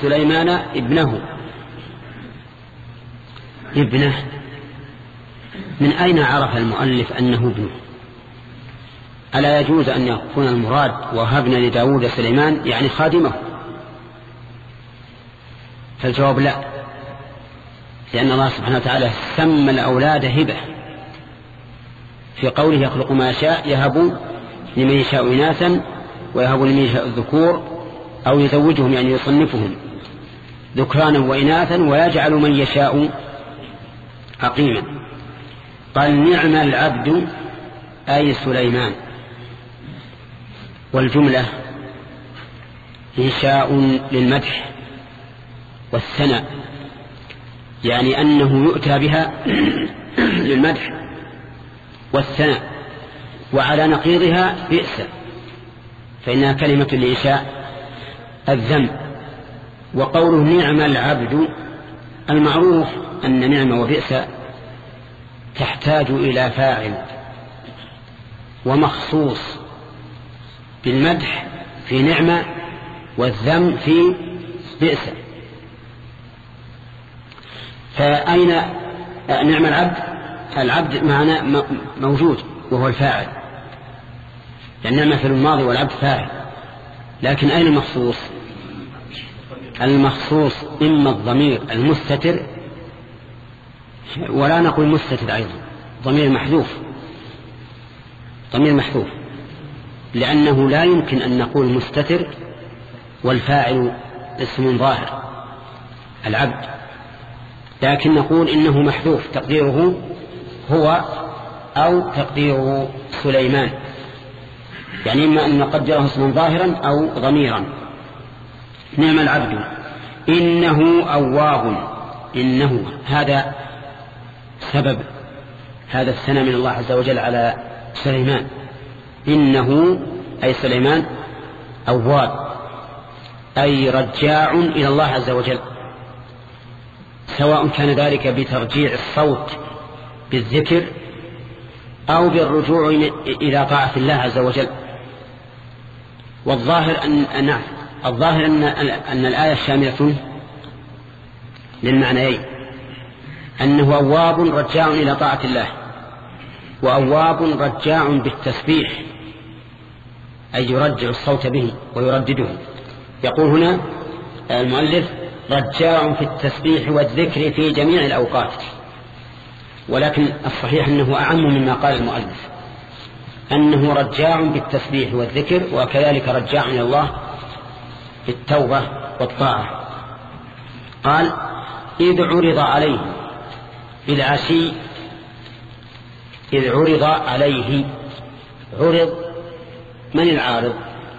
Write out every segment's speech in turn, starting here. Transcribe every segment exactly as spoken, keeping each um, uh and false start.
سليمان ابنه. ابنه من أين عرف المؤلف أنه ابنه؟ ألا يجوز أن يكون المراد وهبنا لداود سليمان يعني خادمه؟ فالجواب لا، لأن الله سبحانه وتعالى سمى الأولاد هبة في قوله يخلق ما يشاء يهب لمن يشاء إناثا ويهب لمن يشاء الذكور أو يزوجهم يعني يصنفهم ذكرانا وإناثا ويجعل من يشاء عقيما. قال نعم العبد أي سليمان، والجملة إنشاء للمدح والثناء، يعني أنه يؤتى بها للمدح والثناء، وعلى نقيضها بئس فإنها كلمة لإنشاء الذم. وقوله نعم العبد المعروف أن نعم وبئس تحتاج إلى فاعل ومخصوص، بالمدح في نعمة والذم في بئس. فأين نعم العبد؟ العبد معنا موجود وهو الفاعل، يعني نعمة في الماضي والعبد فاعل، لكن أين المخصوص؟ المخصوص إما الضمير المستتر، ولا نقول مستتر أيضا، ضمير محذوف، ضمير محذوف، لأنه لا يمكن أن نقول مستتر والفاعل اسم ظاهر العبد، لكن نقول إنه محذوف تقديره هو أو تقديره سليمان، يعني إما أن نقدره اسما ظاهرا أو ضميرا. نعم العبد إنه أواب، إنه هذا سبب هذا الثناء من الله عز وجل على سليمان، إنه أي سليمان أواب أي رجاع إلى الله عز وجل، سواء كان ذلك بترجيع الصوت بالذكر أو بالرجوع إلى طاعة الله عز وجل. والظاهر أن نعم الظاهر أن, أن الآية شاملة للمعنيين، أنه أواب رجاع إلى طاعة الله، وأواب رجاع بالتسبيح أي يرجع الصوت به ويردده. يقول هنا المؤلف رجاع في التسبيح والذكر في جميع الأوقات، ولكن الصحيح أنه أعم مما قال المؤلف، أنه رجاع بالتسبيح والذكر، وكذلك رجاع إلى الله بالتوبة والطاعة. قال إذ عرض عليه بالعشي، إذ عرض عليه، عرض من العارض؟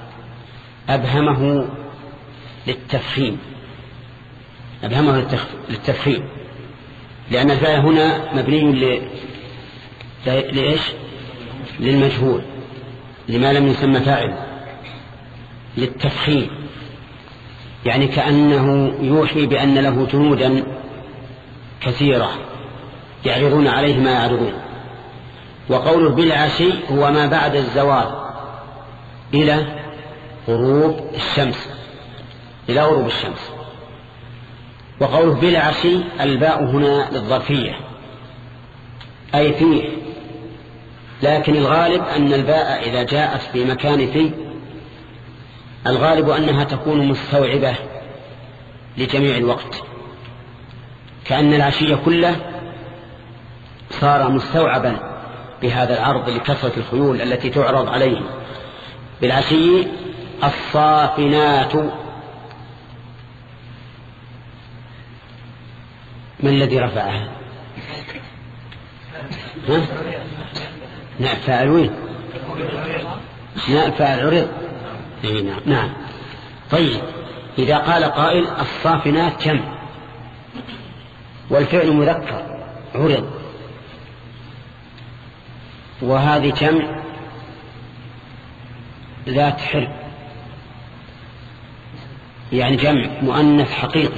أبهمه للتفخيم، أبهمه للتفخيم، لأن الفاعل هنا مبني ل... لإيش؟ للمجهول، لما لم يسمى فاعل، للتفخيم، يعني كأنه يوحي بأن له جنودا كثيرة يعرضون عليه ما يعرضون. وقوله بالعشي هو ما بعد الزوال إلى غروب الشمس، إلى غروب الشمس. وقوله بالعشي الباء هنا للظرفية أي فيه، لكن الغالب أن الباء إذا جاءت في مكان فيه الغالب أنها تكون مستوعبة لجميع الوقت، كأن العشي كله صار مستوعبا بهذا العرض لكثرة الخيول التي تعرض عليه. بالعشي الصافنات، من الذي رفعها؟ ها؟ نعم فاعل وين؟ نعم فاعل عرض. نعم نعم. طيب إذا قال قائل الصافنات كم، والفعل مذكر عرض، وهذه كم ذات حر، يعني جمع مؤنث حقيقي.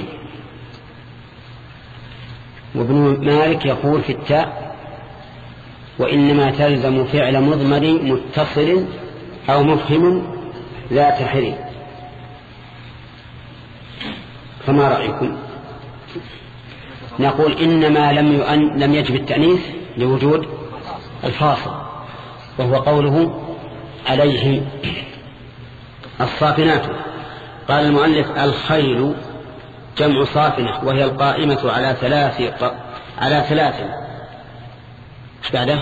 وابن مالك يقول في التاء وإنما تلزم فعل مضمر متصل أو مفهم ذات حر. فما رأيكم؟ نقول إنما لم يؤن لم يجب التأنيث لوجود الفاصل، وهو قوله عليه الصافنات. قال المؤلف الخيل جمع صافنة، وهي القائمة على ثلاث على ثلاث ايش بعده؟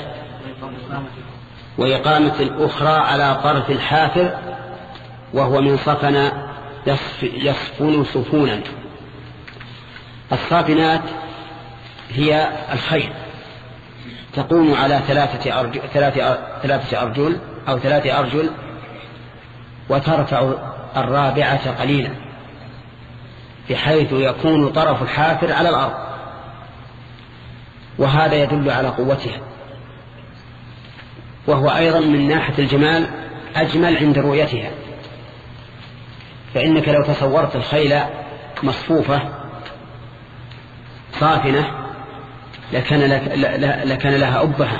وإقامة الأخرى على طرف الحافر، وهو من صفن يصفن صفونا. الصافنات هي الخيل، تقوم على ثلاثة أرجل, ثلاثة أرجل أو ثلاثة أرجل، وترفع الرابعة قليلا بحيث يكون طرف الحافر على الأرض، وهذا يدل على قوتها، وهو أيضا من ناحية الجمال أجمل عند رؤيتها. فإنك لو تصورت الخيل مصفوفة صافنة لكان, لكان لها أبهة،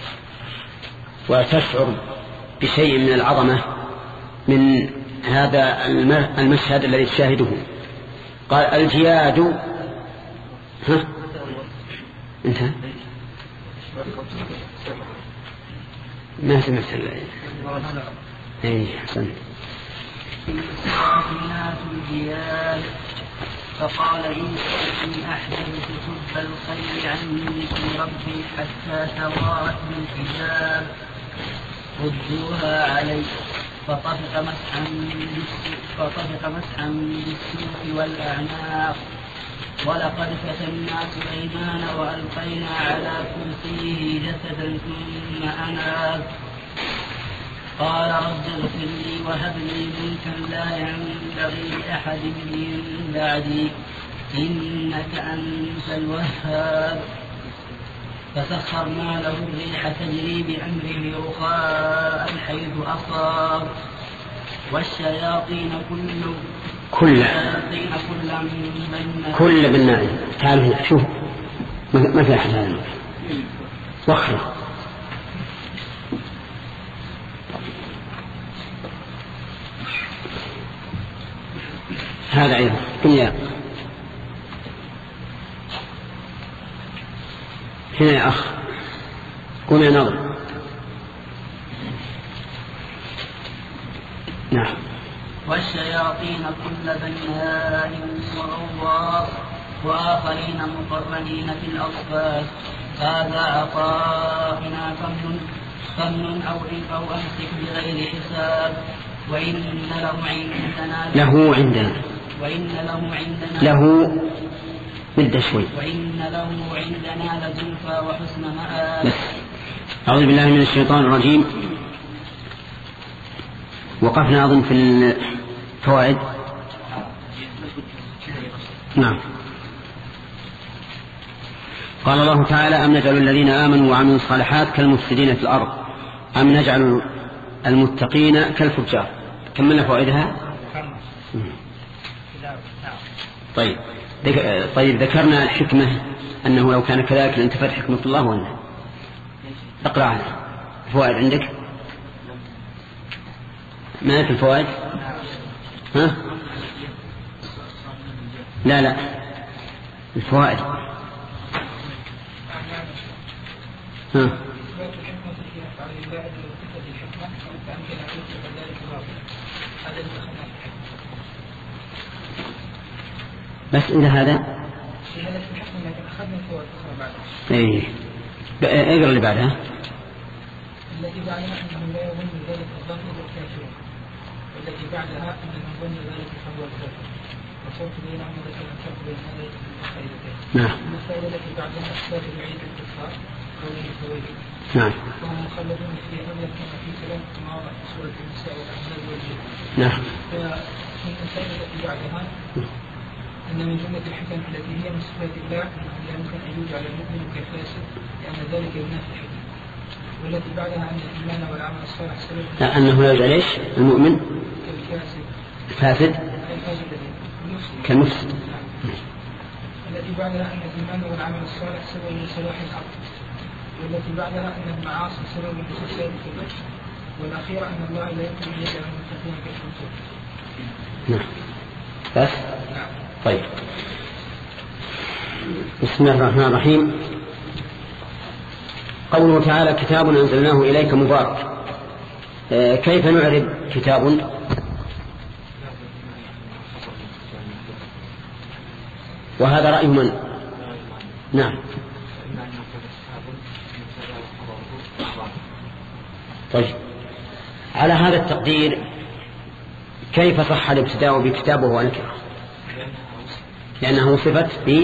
وتشعر بشيء من العظمة من هذا المشهد الذي تشاهده. قال الجياد ها انتهى ما سمعت اي حسن. الجياد فقال إني أحببت حب الخير عني في ربي حتى توارت بالحجاب ردوها علي. فطفق مسحا فطفق مسحا بالسوق والأعناق. ولقد فتنا سليمان وألقينا على كرسيه جسدا ثم أناب. قال رب اغفر لي وهب لي ملكا لا ينبغي لأحد من بعدي إنك أنت الوهاب. فسخرنا له الريح تجري بأمره رخاء حيث أصاب. والشياطين كل كل كل كل بالناء. تعالوا هنا شوف ما في أحد هذا وخر. هذا أيضا دنيا هنا يا أخ قم يا نظر. نعم. والشياطين كل بناء وغواص وآخرين مقرنين في الأصفاد. هذا عطاؤنا فمن فمن أو أو أمسك بغير حساب. وإن له عندنا له عندنا وإن له عندنا له مد شوي. وإن له عندنا لزلفى وحسن مآب. أعوذ بالله من الشيطان الرجيم. وقفنا أظن في الفوائد. نعم. قال الله تعالى أم نجعل الذين آمنوا وعملوا الصالحات كالمفسدين في الأرض أم نجعل المتقين كالفجار. كملنا فوائدها. طيب طيب ذكرنا الحكمة أنه لو كان كذلك لانتفت حكمة الله ولا اقرأ عنها. فوائد عندك ما في الفوائد؟ ها؟ لا لا الفوائد. ها؟ بس إلى هذا ايه اقرأ اللي بعدها. التي بعدها أنه لا يظن ذلك الظن الكافرون، والتي بعدها أنه ظن ذلك فهو الكافر. وصوت بين أن ذكر الفرق بين هذين الفائدتين. نعم. الفائدة التي بعدها إثبات الوعيد الكفار قوله فويل. نعم. وهم مخلدون فيها أن يكون في كلام مواضع في سورة النساء والأحزاب والجن. نعم. فمن الفائدة التي بعدها أن من جملة الحكم التي هي من صفات الله أنه لا يمكن أن يجعل المؤمن كفاسد لأن ذلك ينافي الحكم. والتي بعدها أن الإيمان والعمل الصالح سبب لا أنه لا يجعل إيش المؤمن كالفاسد فاسد كالمفسد. التي بعدها أن الإيمان والعمل الصالح سبب لصلاح الأرض. والتي بعدها أن المعاصي سبب لفساد في الأرض. والأخيرة أن الله لا يمكن أن يجعل المتقين كالفاسد. نعم. بس نعم. طيب، بسم الله الرحمن الرحيم. قوله تعالى كتاب أنزلناه إليك مبارك، كيف نعرب كتاب؟ وهذا رأي من؟ نعم. طيب، على هذا التقدير كيف صح الابتداء بكتابه ونكره؟ لأنه وصفت ب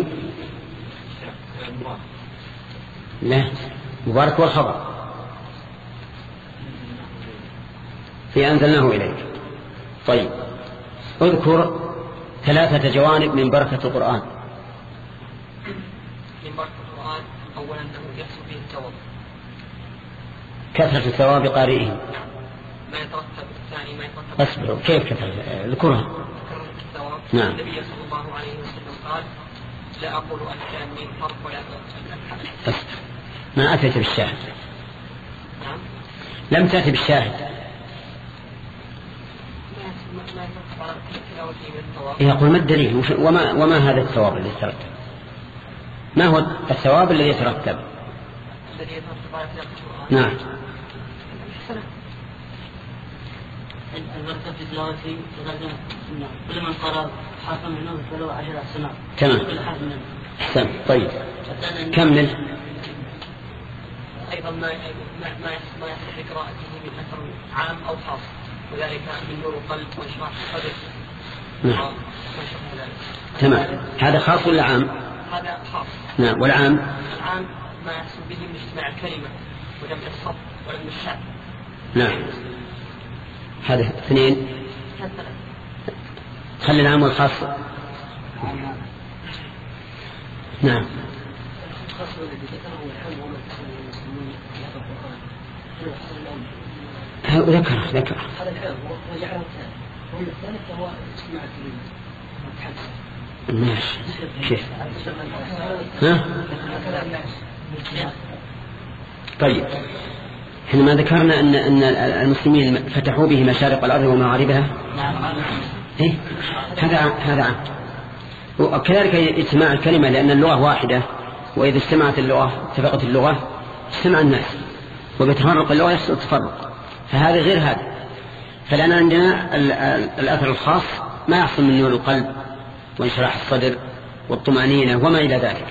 لا مبارك والخبر في أنزلناه إليك. طيب، اذكر ثلاثة جوانب من بركة القرآن. من بركة القرآن أولا أنه يحصل به الثواب، كثرة الثواب قارئه. ما يترتب الثاني ما يترتب أصبروا، كيف كثرة؟ اذكرها. كثرة الثواب. نعم. النبي صلى الله عليه وسلم قال لا أقول ألف لام ميم حرف ولا أقول أصبر، ما أتيت بالشاهد. نعم. لم تأتي بالشاهد. ما يترتب على تلاوته من الثواب. يقول ما الدليل وما, وما هذا الثواب الذي يترتب؟ ما هو الثواب الذي يترتب؟ الذي يترتب على تلاوة القرآن. نعم. البركة في تلاوته كل من قرأ حرفا منه فله عشر حسنات. تمام. أحسن. طيب، كمل. أيضا ما ما ما يصح قراءته من أثر عام أو خاص، وذلك من نور القلب وإشراح الصدر. نعم. تمام. هذا خاص ولا عام؟ هذا خاص. نعم. والعام؟ العام ما يحصل به من اجتماع الكلمة وجمع الصف وعلم الشعب. نعم. هذا اثنين. خلي العام والخاص. نعم. ذكر ذكر ماشي. كيف؟ ها؟ طيب، حينما ذكرنا أن أن المسلمين فتحوا به مشارق الأرض ومغاربها. إيه؟ هذا هذا عام. وكذلك اجتماع الكلمة، لأن اللغة واحدة، وإذا اجتمعت اللغة اتفقت اللغة اجتمع الناس، وبتفرق اللغة يحصل التفرق، فهذا غير هذا. فلأن عندنا الأثر الخاص ما يحصل من نور القلب وانشراح الصدر والطمأنينة وما إلى ذلك.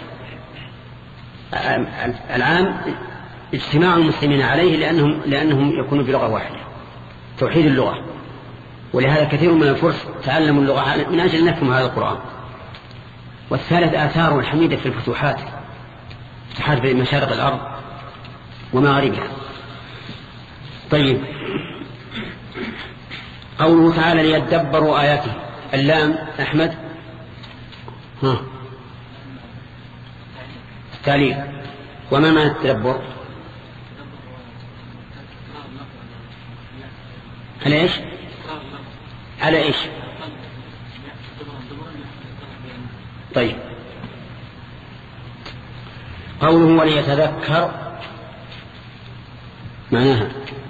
العام اجتماع المسلمين عليه لأنهم, لأنهم يكونوا بلغة واحدة، توحيد اللغة. ولهذا كثير من الفرس تعلموا اللغة من أجل أن نفهم هذا القرآن. والثالث آثاره الحميدة في الفتوحات، فتوحات في مشارق الأرض ومغاربها. طيب، قوله تعالى ليدبروا آياته. اللام أحمد ها التعليل. وما معنى التدبر؟ على إيش؟ على إيش؟ طيب، قوله وليتذكر معناها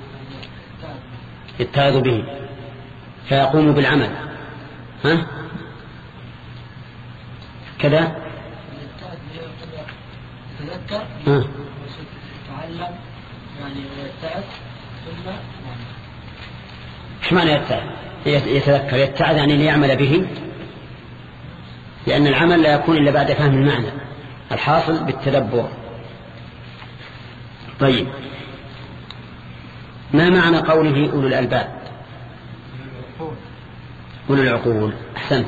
يتعظ به فيقوم بالعمل. ها كذا. يتذكر ها يتعلم يعني يتعظ ثم ايش معنى يتعظ؟ يتذكر يتعظ يعني ليعمل به، لأن العمل لا يكون إلا بعد فهم المعنى الحاصل بالتدبر. طيب، ما معنى قوله أولو الألباب؟ أولو العقول. أحسنت.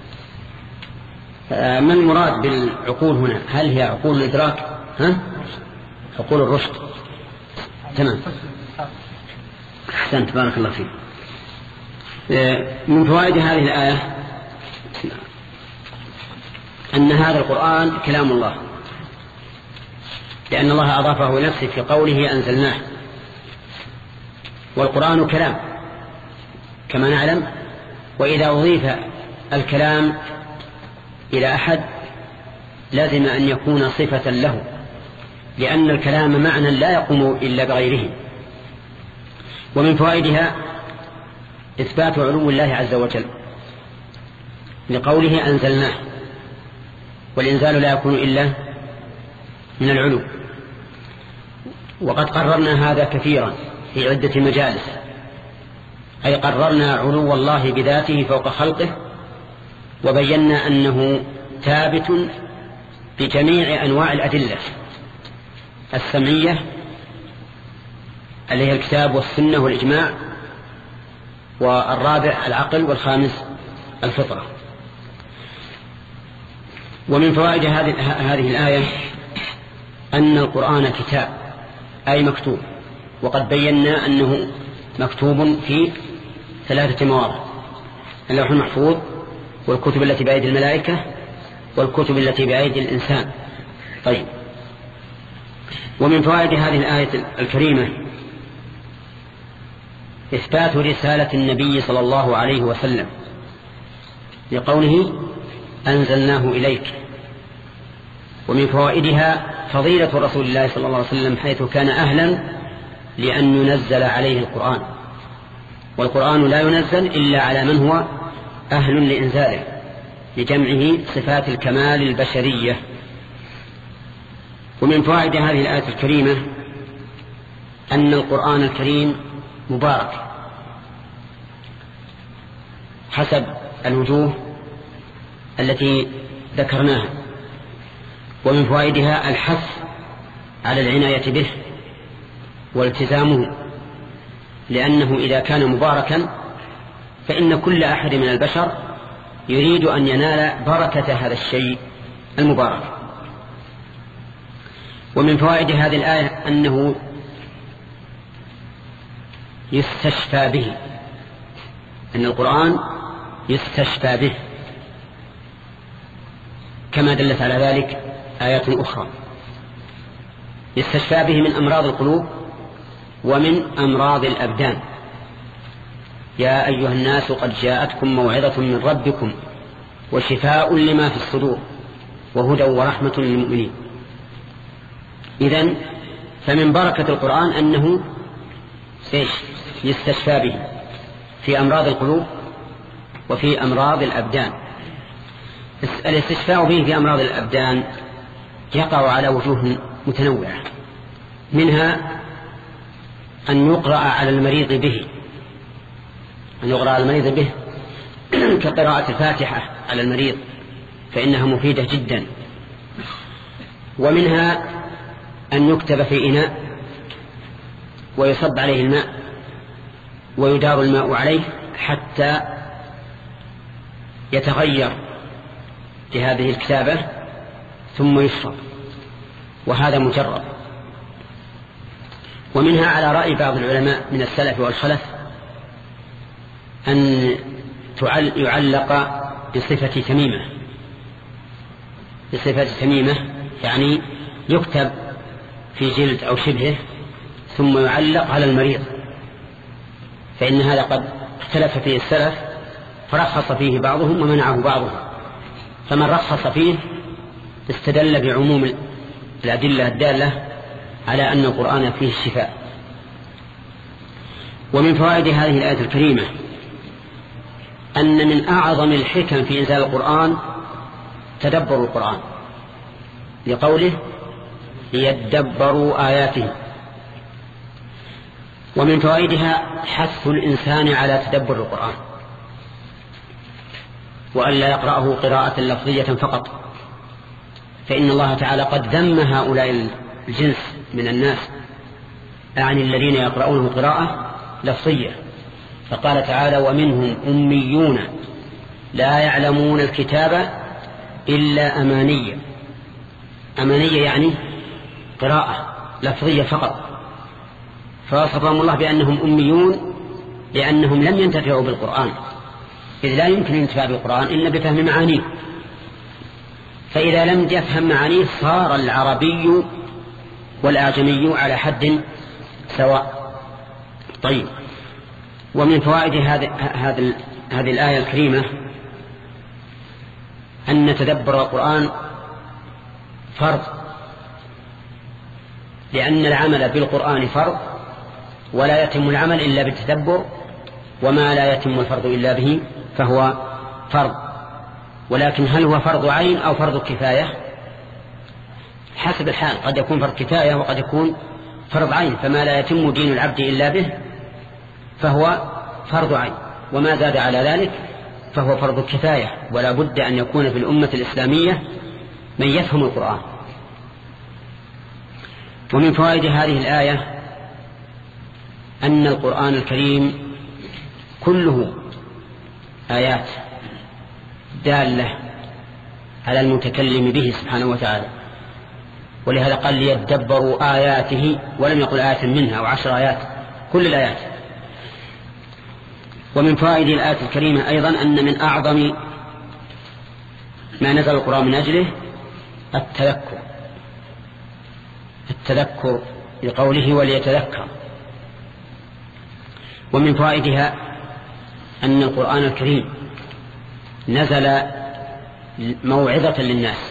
ما المراد بالعقول هنا؟ هل هي عقول الإدراك؟ ها؟ عقول الرشد. تمام. أحسنت، بارك الله فيك. من فوائد هذه الآية أن هذا القرآن كلام الله، لأن الله أضافه لنفسه في قوله أنزلناه. والقرآن كلام كما نعلم، وإذا أضيف الكلام إلى أحد لازم أن يكون صفة له، لأن الكلام معنى لا يقوم إلا بغيره. ومن فوائدها إثبات علو الله عز وجل، لقوله أنزلناه، والإنزال لا يكون إلا من العلو. وقد قررنا هذا كثيرا في عدة مجالس، أي قررنا علو الله بذاته فوق خلقه، وبينا أنه ثابت بجميع أنواع الأدلة السمعية اللي هي الكتاب والسنة والإجماع، والرابع العقل، والخامس الفطرة. ومن فوائد هذه الآية أن القرآن كتاب أي مكتوب، وقد بينا أنه مكتوب في ثلاثة مواضع: اللوح المحفوظ، والكتب التي بأيدي الملائكة، والكتب التي بأيدي الإنسان. طيب، ومن فوائد هذه الآية الكريمة إثبات رسالة النبي صلى الله عليه وسلم لقوله أنزلناه إليك. ومن فوائدها فضيلة رسول الله صلى الله عليه وسلم حيث كان أهلا لأن ينزل عليه القرآن، والقرآن لا ينزل إلا على من هو أهل لإنزاله لجمعه صفات الكمال البشرية. ومن فوائد هذه الآية الكريمة أن القرآن الكريم مبارك حسب الوجوه التي ذكرناها. ومن فوائدها الحث على العناية به والتزامه، لأنه إذا كان مباركا فإن كل أحد من البشر يريد أن ينال بركة هذا الشيء المبارك. ومن فوائد هذه الآية أنه يستشفى به، أن القرآن يستشفى به، كما دلت على ذلك آيات أخرى. يستشفى به من أمراض القلوب ومن أمراض الأبدان. يا أيها الناس قد جاءتكم موعظة من ربكم وشفاء لما في الصدور وهدى ورحمة للمؤمنين. إذن فمن بركة القرآن أنه يستشفى به في أمراض القلوب وفي أمراض الأبدان. الاستشفاء به في أمراض الأبدان يقع على وجوه متنوعة، منها أن يقرأ على المريض به، أن يقرأ على المريض به كقراءة الفاتحة على المريض، فإنها مفيدة جدا. ومنها أن يكتب في إناء ويصب عليه الماء ويدار الماء عليه حتى يتغير لهذه الكتابة ثم يشرب، وهذا مجرب. ومنها على رأي بعض العلماء من السلف والخلف أن يعلق بصفة تميمة، بصفة تميمة يعني يكتب في جلد أو شبهه ثم يعلق على المريض، فإن هذا قد اختلف فيه السلف فرخص فيه بعضهم ومنعه بعضهم. فمن رخص فيه استدل بعموم الأدلة الدالة على أن القرآن فيه الشفاء. ومن فوائد هذه الآية الكريمة أن من أعظم الحكم في إنزال القرآن تدبر القرآن، لقوله ليدبروا آياته. ومن فوائدها حث الإنسان على تدبر القرآن وأن لا يقرأه قراءة لفظية فقط، فإن الله تعالى قد ذم هؤلاء الجنس من الناس، أعني الذين يقرؤونه قراءة لفظية، فقال تعالى ومنهم أميون لا يعلمون الكتاب إلا أمانية. أمانية يعني قراءة لفظية فقط، فوصفهم الله بأنهم أميون لأنهم لم ينتفعوا بالقرآن، إذ لا يمكن الانتفاع بالقرآن إلا بفهم معانيه، فإذا لم يفهم معانيه صار العربي والأعجمي على حد سواء. طيب، ومن فوائد هذه هذه الآية الكريمة أن نتدبر القرآن فرض، لأن العمل بالقرآن فرض، ولا يتم العمل إلا بالتدبر، وما لا يتم الفرض إلا به فهو فرض. ولكن هل هو فرض عين أو فرض كفاية؟ حسب الحال، قد يكون فرض كفاية وقد يكون فرض عين، فما لا يتم دين العبد إلا به فهو فرض عين، وما زاد على ذلك فهو فرض كفاية، ولا بد أن يكون في الأمة الإسلامية من يفهم القرآن. ومن فوائد هذه الآية أن القرآن الكريم كله آيات دالة على المتكلم به سبحانه وتعالى، ولهذا قال ليدبروا آياته، ولم يقل آيات منها أو عشر آيات، كل الآيات. ومن فوائد الآية الكريمة أيضا أن من أعظم ما نزل القرآن من أجله التذكر التذكر لقوله وليتذكر. ومن فوائدها أن القرآن الكريم نزل موعظة للناس،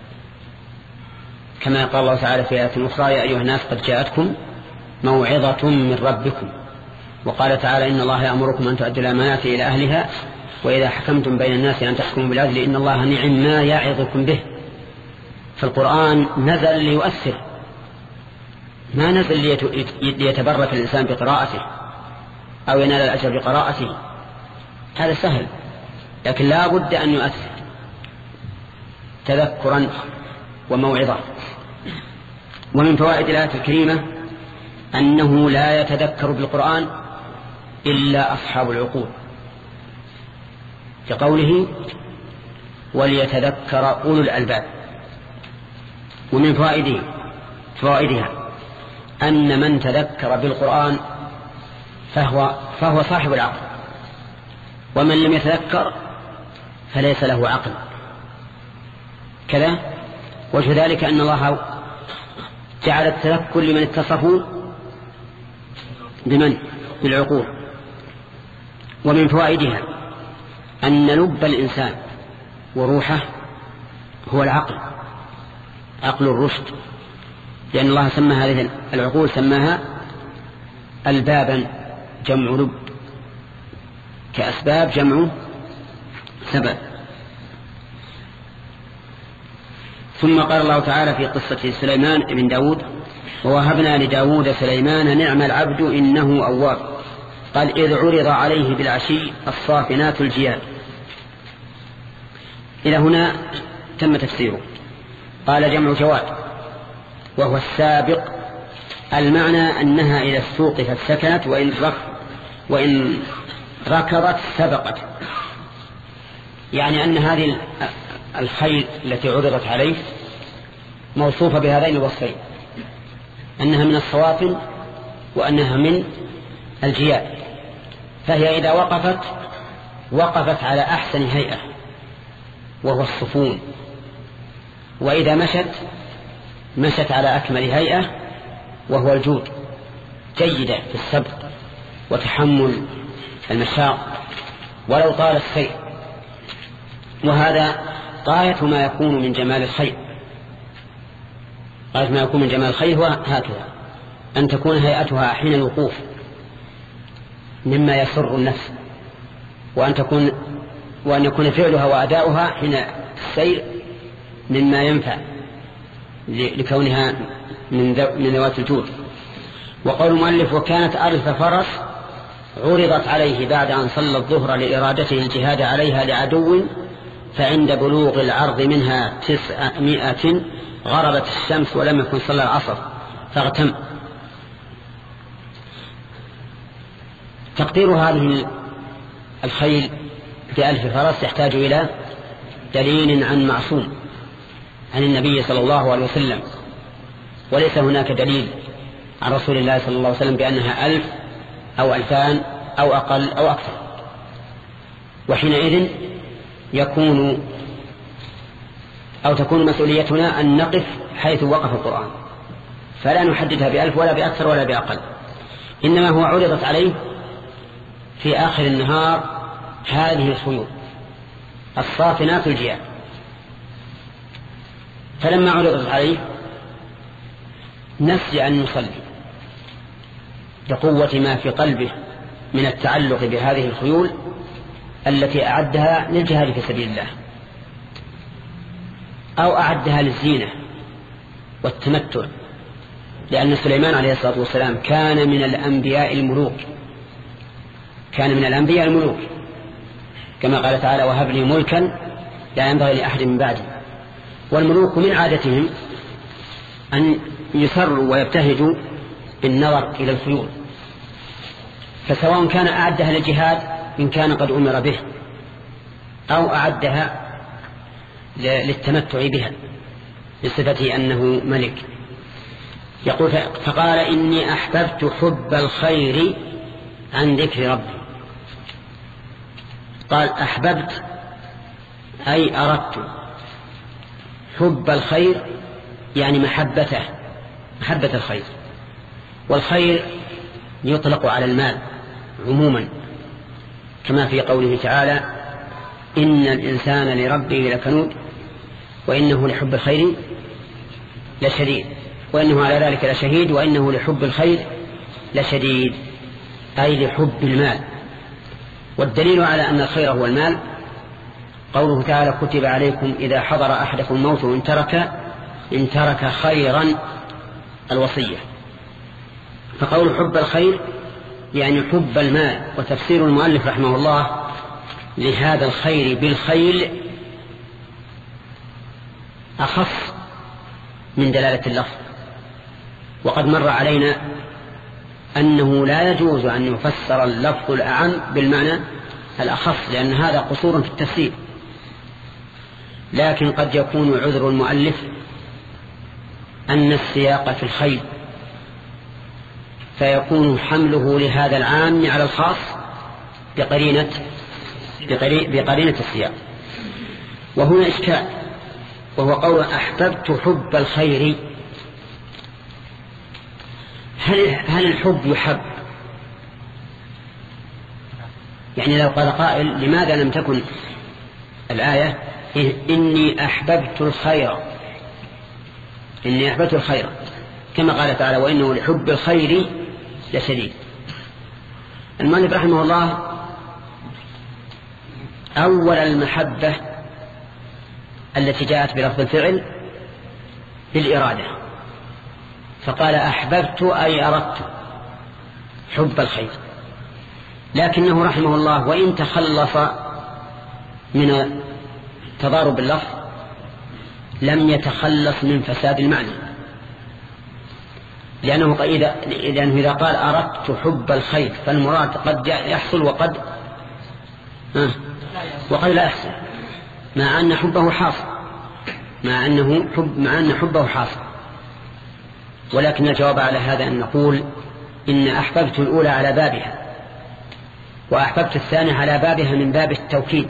كما قال الله تعالى في آية أخرى يا أيها الناس قد جاءتكم موعظة من ربكم، وقال تعالى إن الله يأمركم أن تؤدوا الأمانات إلى أهلها وإذا حكمتم بين الناس أن تحكموا بالعدل إن الله نعم ما يعظكم به. فالقرآن نزل ليؤثر، ما نزل ليتبرك الإنسان بقراءته أو ينال الأجر بقراءته، هذا سهل، لكن لا بد أن يؤثر تذكرا وموعظة. ومن فوائد الآية الكريمة أنه لا يتذكر بالقرآن إلا أصحاب العقول، كقوله وليتذكر أولو الألباب. ومن فوائده فوائدها أن من تذكر بالقرآن فهو, فهو صاحب العقل، ومن لم يتذكر فليس له عقل. كذا وجه ذلك أن الله جعل التذكر لمن اتصفوا بمن بالعقول. ومن فوائدها أن لب الإنسان وروحه هو العقل، عقل الرشد، لأن الله سمى هذه العقول سماها البابا جمع لب، كأسباب جمع سبب. ثم قال الله تعالى في قصة سليمان بن داود ووهبنا لداود سليمان نعم العبد إنه أواب، قال إذ عرض عليه بالعشي الصافنات الجياد. إلى هنا تم تفسيره. قال جمع جواد وهو السابق، المعنى أنها إلى السوق فسكنت وإن, رك وإن ركضت سبقت، يعني أن هذه الخيل التي عرضت عليه موصوفة بهذين الوصفين، أنها من الصوافن وأنها من الجياد، فهي إذا وقفت وقفت على أحسن هيئة وهو الصفون، وإذا مشت مشت على أكمل هيئة وهو الجود، جيدة في السبق وتحمل المشاق ولو طال السير. وهذا غاية ما يكون من جمال الخيل، غاية ما يكون من جمال الخيل هو هكذا، أن تكون هيئتها حين الوقوف مما يسر النفس، وأن تكون وأن يكون فعلها وأداؤها حين السير مما ينفع لكونها من ذوات الجود. وقول المؤلف وكانت ألف فرس عرضت عليه بعد أن صلى الظهر لإرادته الجهاد عليها لعدو، فعند بلوغ العرض منها تسعمائة غربت الشمس ولم يكن صلى العصر فاغتم. تقدير هذه الخيل بألف فرس يحتاج إلى دليل عن معصوم عن النبي صلى الله عليه وسلم، وليس هناك دليل عن رسول الله صلى الله عليه وسلم بأنها ألف أو ألفان أو أقل أو أكثر. وحينئذ يكون أو تكون مسؤوليتنا أن نقف حيث وقف القرآن، فلا نحددها بألف ولا بأكثر ولا بأقل، إنما هو عرضت عليه في آخر النهار هذه الخيول الصافنات الجياد، فلما عرضت عليه نسي أن يصلي لقوة ما في قلبه من التعلق بهذه الخيول التي أعدها للجهاد في سبيل الله، أو أعدها للزينة والتمتع، لأن سليمان عليه الصلاة والسلام كان من الأنبياء الملوك، كان من الأنبياء الملوك كما قال تعالى وهب لي ملكا لا ينبغي لأحد من بعدي. والملوك من عادتهم أن يسروا ويبتهجوا بالنظر إلى الخيول، فسواء كان أعدها للجهاد إن كان قد أمر به أو أعدها للتمتع بها بصفته أنه ملك. يقول فقال إني أحببت حب الخير عن ذكر ربي. قال أحببت أي أردت حب الخير يعني محبته، محبة الخير. والخير يطلق على المال عموما كما في قوله تعالى إن الإنسان لربه لكنود وإنه لحب الخير لشديد، وإنه على ذلك لشهيد، وإنه لحب الخير لشديد، أي لحب المال. والدليل على أن الخير هو المال قوله تعالى كتب عليكم إذا حضر أحدكم الموت إن ترك إن ترك خيرا الوصية. فقول حب الخير يعني حب المال. وتفسير المؤلف رحمه الله لهذا الخير بالخيل أخص من دلالة اللفظ. وقد مر علينا أنه لا يجوز أن يفسر اللفظ الأعم بالمعنى الأخص، لأن هذا قصور في التفسير. لكن قد يكون عذر المؤلف أن السياق في الخيل، فيكون حمله لهذا العام على الخاص بقرينة بقرينة السياق. وهنا إشكال، وهو قول أحببت حب الخير. هل, هل الحب يحب؟ يعني لو قال قائل لماذا لم تكن الآية إني أحببت الخير، إني أحببت الخير كما قال تعالى وإنه لحب الخير لشديد. المؤلف رحمه الله أول المحبة التي جاءت بلفظ الفعل بالإرادة، فقال أحببت أي أردت حب الخير. لكنه رحمه الله وإن تخلص من تضارب اللفظ لم يتخلص من فساد المعنى، لأنه إذا, لأنه إذا قال أردت حب الخير فالمراد قد يحصل وقد آه وقد لا يحصل، مع أن حبه حاصل، مع أنه حب مع أن حبه حاصل. ولكن الجواب على هذا أن نقول إن أحببت الأولى على بابها وأحببت الثانية على بابها من باب التوكيد،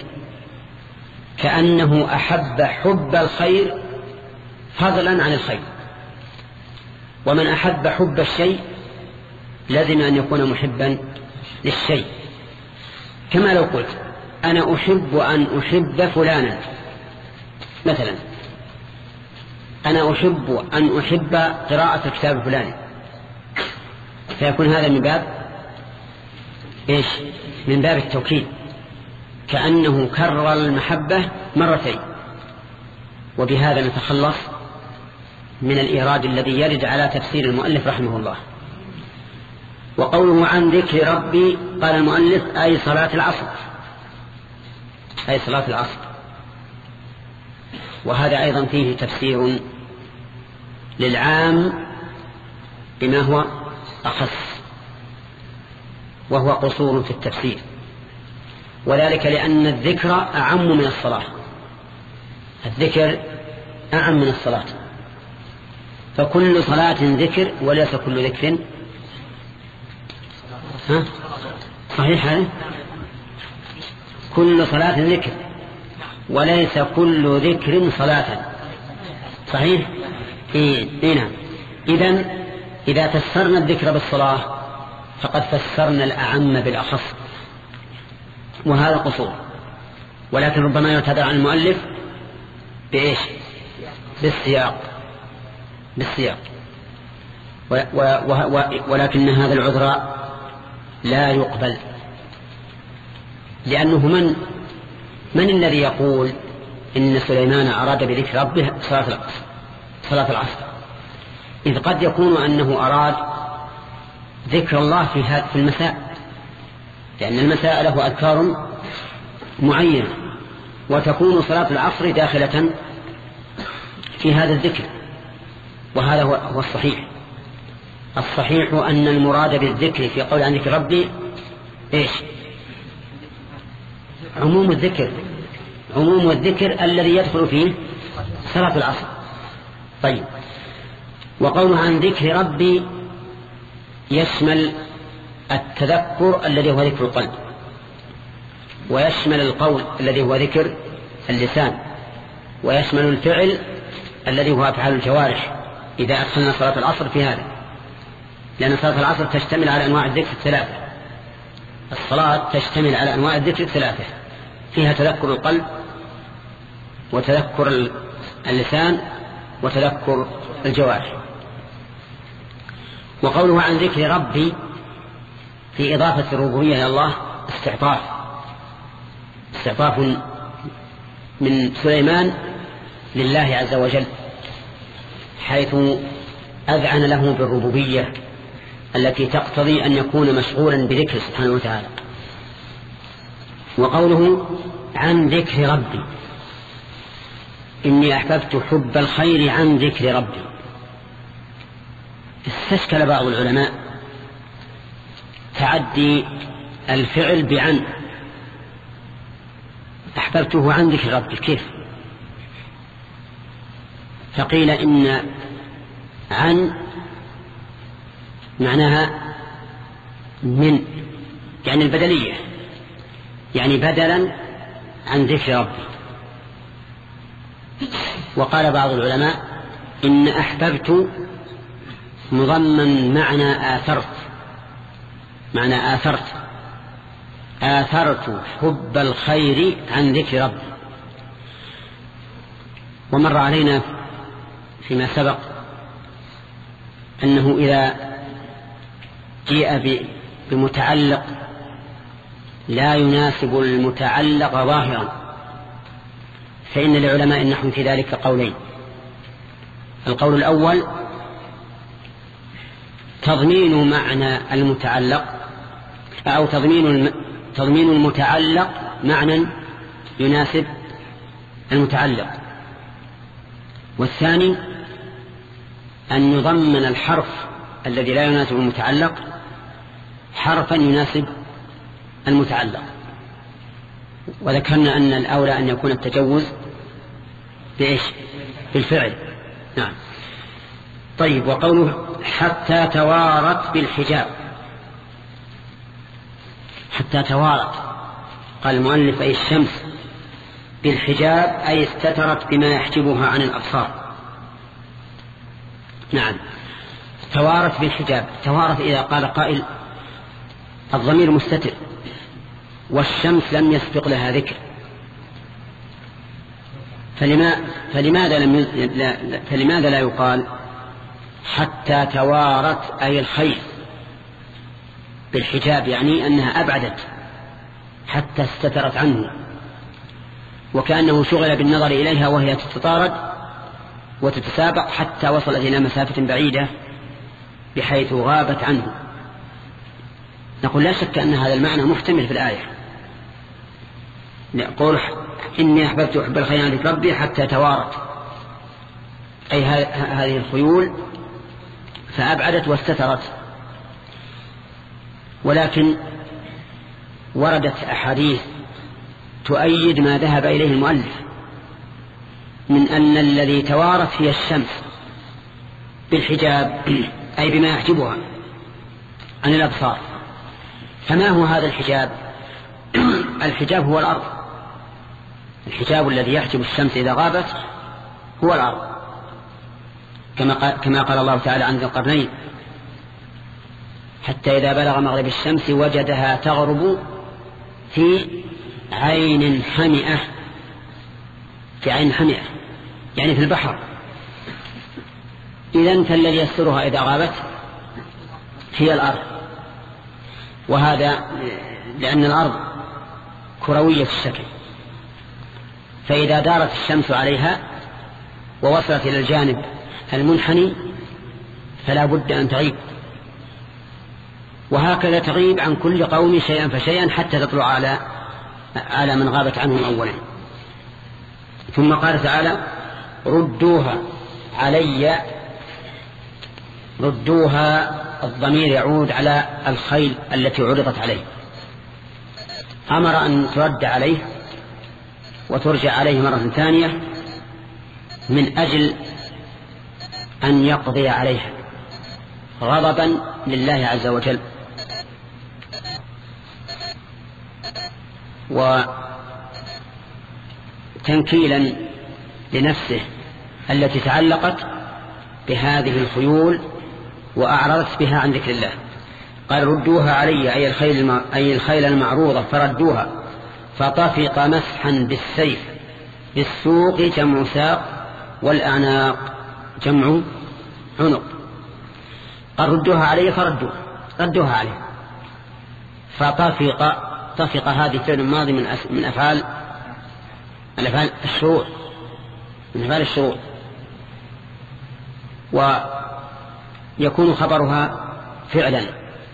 كأنه أحب حب الخير فضلا عن الخير. ومن أحب حب الشيء لازم أن يكون محبا للشيء. كما لو قلت أنا أحب أن أحب فلانا مثلا، أنا أحب أن أحب قراءة الكتاب الفلاني، فيكون هذا من باب إيش؟ من باب التوكيد، كأنه كرر المحبة مرتين. وبهذا نتخلص من الإيراد الذي يرد على تفسير المؤلف رحمه الله. وقوله عن ذكر ربي قال المؤلف أي صلاة العصر، أي صلاة العصر. وهذا أيضا فيه تفسير للعام بما هو أخص، وهو قصور في التفسير، وذلك لأن الذكر أعم من الصلاة، الذكر أعم من الصلاة، فكل صلاة ذكر وليس كل ذكر ها؟ صحيح هذا؟ كل صلاة ذكر وليس كل ذكر صلاة، صحيح؟ إيه نعم. إذن إذا فسرنا الذكر بالصلاة فقد فسرنا الأعم بالأخص، وهذا قصور. ولكن ربما يعتذر عن المؤلف بإيش؟ بالسياق، بالسياق. و و و ولكن هذا العذر لا يقبل، لأنه من من الذي يقول إن سليمان أراد بذكر ربه صلاة العصر صلاة العصر إذ قد يكون أنه أراد ذكر الله في هذا في المساء، لأن المساء له أذكار معينة، وتكون صلاة العصر داخلة في هذا الذكر، وهذا هو الصحيح. الصحيح أن المراد بالذكر في قول عن ذكر ربي إيش؟ عموم الذكر، عموم الذكر الذي يدخل فيه صلاة العصر. طيب، وقوله عن ذكر ربي يشمل التذكر الذي هو ذكر القلب، ويشمل القول الذي هو ذكر اللسان، ويشمل الفعل الذي هو أفعال الجوارح إذا أدخلنا صلاة العصر في هذا، لأن صلاة العصر تشتمل على أنواع الذكر الثلاثة. الصلاة تشتمل على أنواع الذكر الثلاثة، فيها تذكر القلب وتذكر اللسان وتذكر الجوارح. وقوله عن ذكر ربي في إضافة الربوبية إلى الله استعطاف استعطاف من سليمان لله عز وجل، حيث أذعن له بالربوبية التي تقتضي أن يكون مشغولا بذكر سبحانه وتعالى. وقوله عن ذكر ربي إني أحببت حب الخير عن ذكر ربي، استشكل بعض العلماء تعدي الفعل بعن، أحببته عن ذكر ربي كيف؟ فقيل إن عن معناها من، يعني البدلية، يعني بدلا عن ذكر ربي. وقال بعض العلماء إن أحببت مضمن معنى آثرت، معنى آثرت آثرت حب الخير عن ذكر ربي. ومر علينا فيما سبق أنه إذا جيء بمتعلق لا يناسب المتعلق ظاهرا فإن لعلماء النحو في ذلك قولين. القول الأول تضمين معنى المتعلق أو تضمين تضمين المتعلق معنى يناسب المتعلق، والثاني أن يضمن الحرف الذي لا يناسب المتعلق حرفا يناسب المتعلق. وذكرنا أن الأولى أن يكون التجوز بإيش؟ بالفعل. نعم. طيب، وقوله حتى توارت بالحجاب، حتى توارت قال المؤلف أي الشمس بالحجاب أي استترت بما يحجبها عن الأبصار. نعم، توارت بالحجاب. توارت إذا قال قائل الضمير مستتر والشمس لم يسبق لها ذكر، فلما فلماذا لم لا فلماذا لا يقال حتى توارت أي الخير بالحجاب، يعني أنها أبعدت حتى استترت عنه، وكأنه شغل بالنظر إليها وهي تتطارد وتتسابق حتى وصلت إلى مسافة بعيدة بحيث غابت عنه. نقول لا شك أن هذا المعنى محتمل في الآية. نقول إني أحببت حب الخير عن ذكر ربي حتى توارت، أي هذه الخيول فأبعدت واستترت. ولكن وردت أحاديث تؤيد ما ذهب إليه المؤلف من أن الذي توارت هي الشمس بالحجاب أي بما يحجبها عن الأبصار. فما هو هذا الحجاب؟ الحجاب هو الأرض، الحجاب الذي يحجب الشمس إذا غابت هو الأرض، كما قال, كما قال الله تعالى عن ذي القرنين حتى إذا بلغ مغرب الشمس وجدها تغرب في عين حمئة، في عين حمئة يعني في البحر. إذن فالذي يسترها إذا غابت هي الأرض، وهذا لأن الأرض كروية الشكل، فإذا دارت الشمس عليها ووصلت إلى الجانب المنحني فلا بد أن تغيب، وهكذا تغيب عن كل قوم شيئا فشيئا حتى تطلع على على من غابت عنهم أولا. ثم قال تعالى ردوها علي. ردوها الضمير يعود على الخيل التي عرضت عليه، أمر أن ترد عليه وترجع عليه مرة ثانية من أجل أن يقضي عليها غضبا لله عز وجل وتنكيلا لنفسه التي تعلقت بهذه الخيول وأعرضت بها عن ذكر الله. قال ردوها علي أي الخيل, أي الخيل المعروضة فردوها، فطفق مسحا بالسيف. بالسوق جمع ساق والأعناق جمع عنق. قال ردوها علي فردوها ردوها عليه. فطفق طفق هذه فعل ماضي من من أفعال الأفعال الشروع من أفعال الشروع، ويكون خبرها فعلا.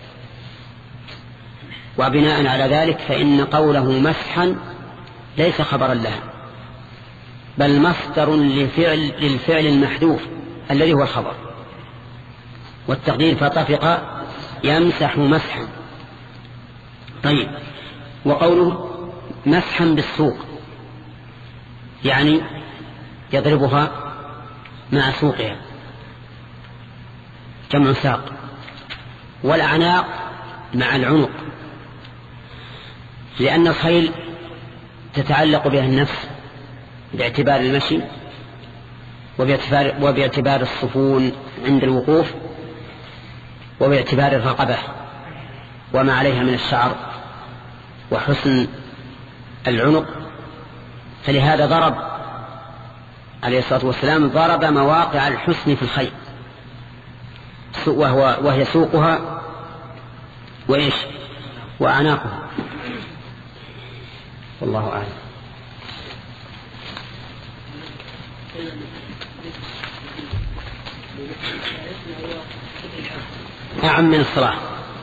وبناء على ذلك فإن قوله مسحا ليس خبرا لها بل مصدر لفعل للفعل المحذوف الذي هو الخبر، والتقدير فطفق يمسح مسحا. طيب، وقوله مسحا بالسوق يعني يضربها مع سوقها جمع ساق، والأعناق مع العنق، لأن الخيل تتعلق بها النفس باعتبار المشي وباعتبار, وباعتبار الصفون عند الوقوف وباعتبار الرقبة وما عليها من الشعر وحسن العنق. فلهذا ضرب عليه الصلاة والسلام ضرب مواقع الحسن في الخيل، وهو وهي سوقها وإيش وأعناقها. والله أعلم. أعم من الصلاة.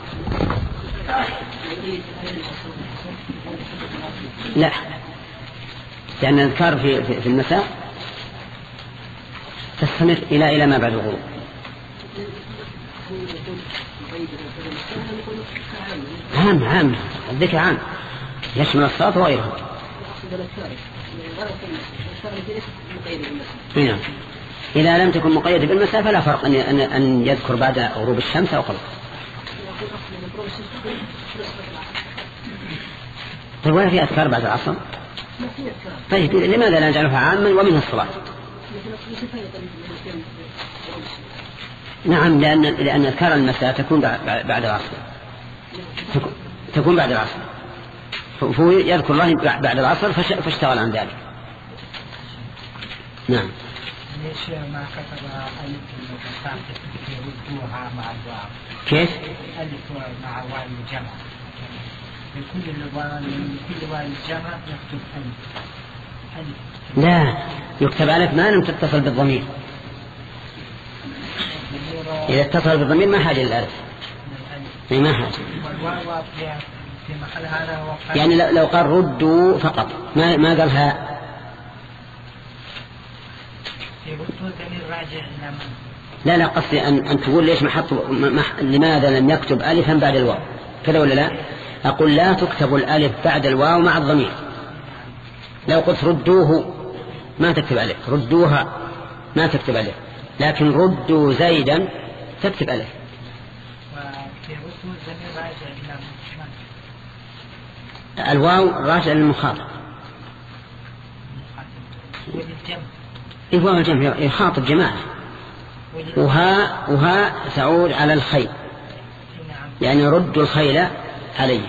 لا، لأن الأذكار في, في, في المساء تستمر إلى إلى ما بعد الغروب. عام عام الذكر عام يشمل الصلاة وغيرها. نعم، إذا لم تكن مقيدة بالمساء فلا فرق أن أن يذكر بعد غروب الشمس أو قبل. طيب، ولا في أذكار بعد العصر؟ طيب، لماذا لا نجعلها عاما ومنها الصلاة؟ نعم، لأن لأن أذكار المساء تكون بعد العصر، تكون بعد العصر، فهو يذكر الله بعد العصر فاشتغل عن ذلك. نعم. ليش ما كتب ألف يردوها مع الواو؟ كيف؟ ألف مع واو الجمع، من كل من كل واو الجمع يكتب ألف. ألف لا، يكتب ألف ما لم تتصل بالضمير. إذا اتصل بالضمير ما حاجة للألف، ما حاجة. في محل هذا يعني لو قال ردوا فقط ما ما قال ها. لا لا، قصدي أن أن تقول ليش ما حط لماذا لم يكتب ألفا بعد الواو كذا ولا لا؟ أقول لا تكتب الألف بعد الواو مع الضمير. لو قلت ردوه ما تكتب ألف، ردوها ما تكتب ألف، لكن ردوا زيدا تكتب ألف. الواو راجع للمخاطب، إيه الجمع يخاطب جماعة، وها وها تعود على الخيل، يعني رد الخيل عليه.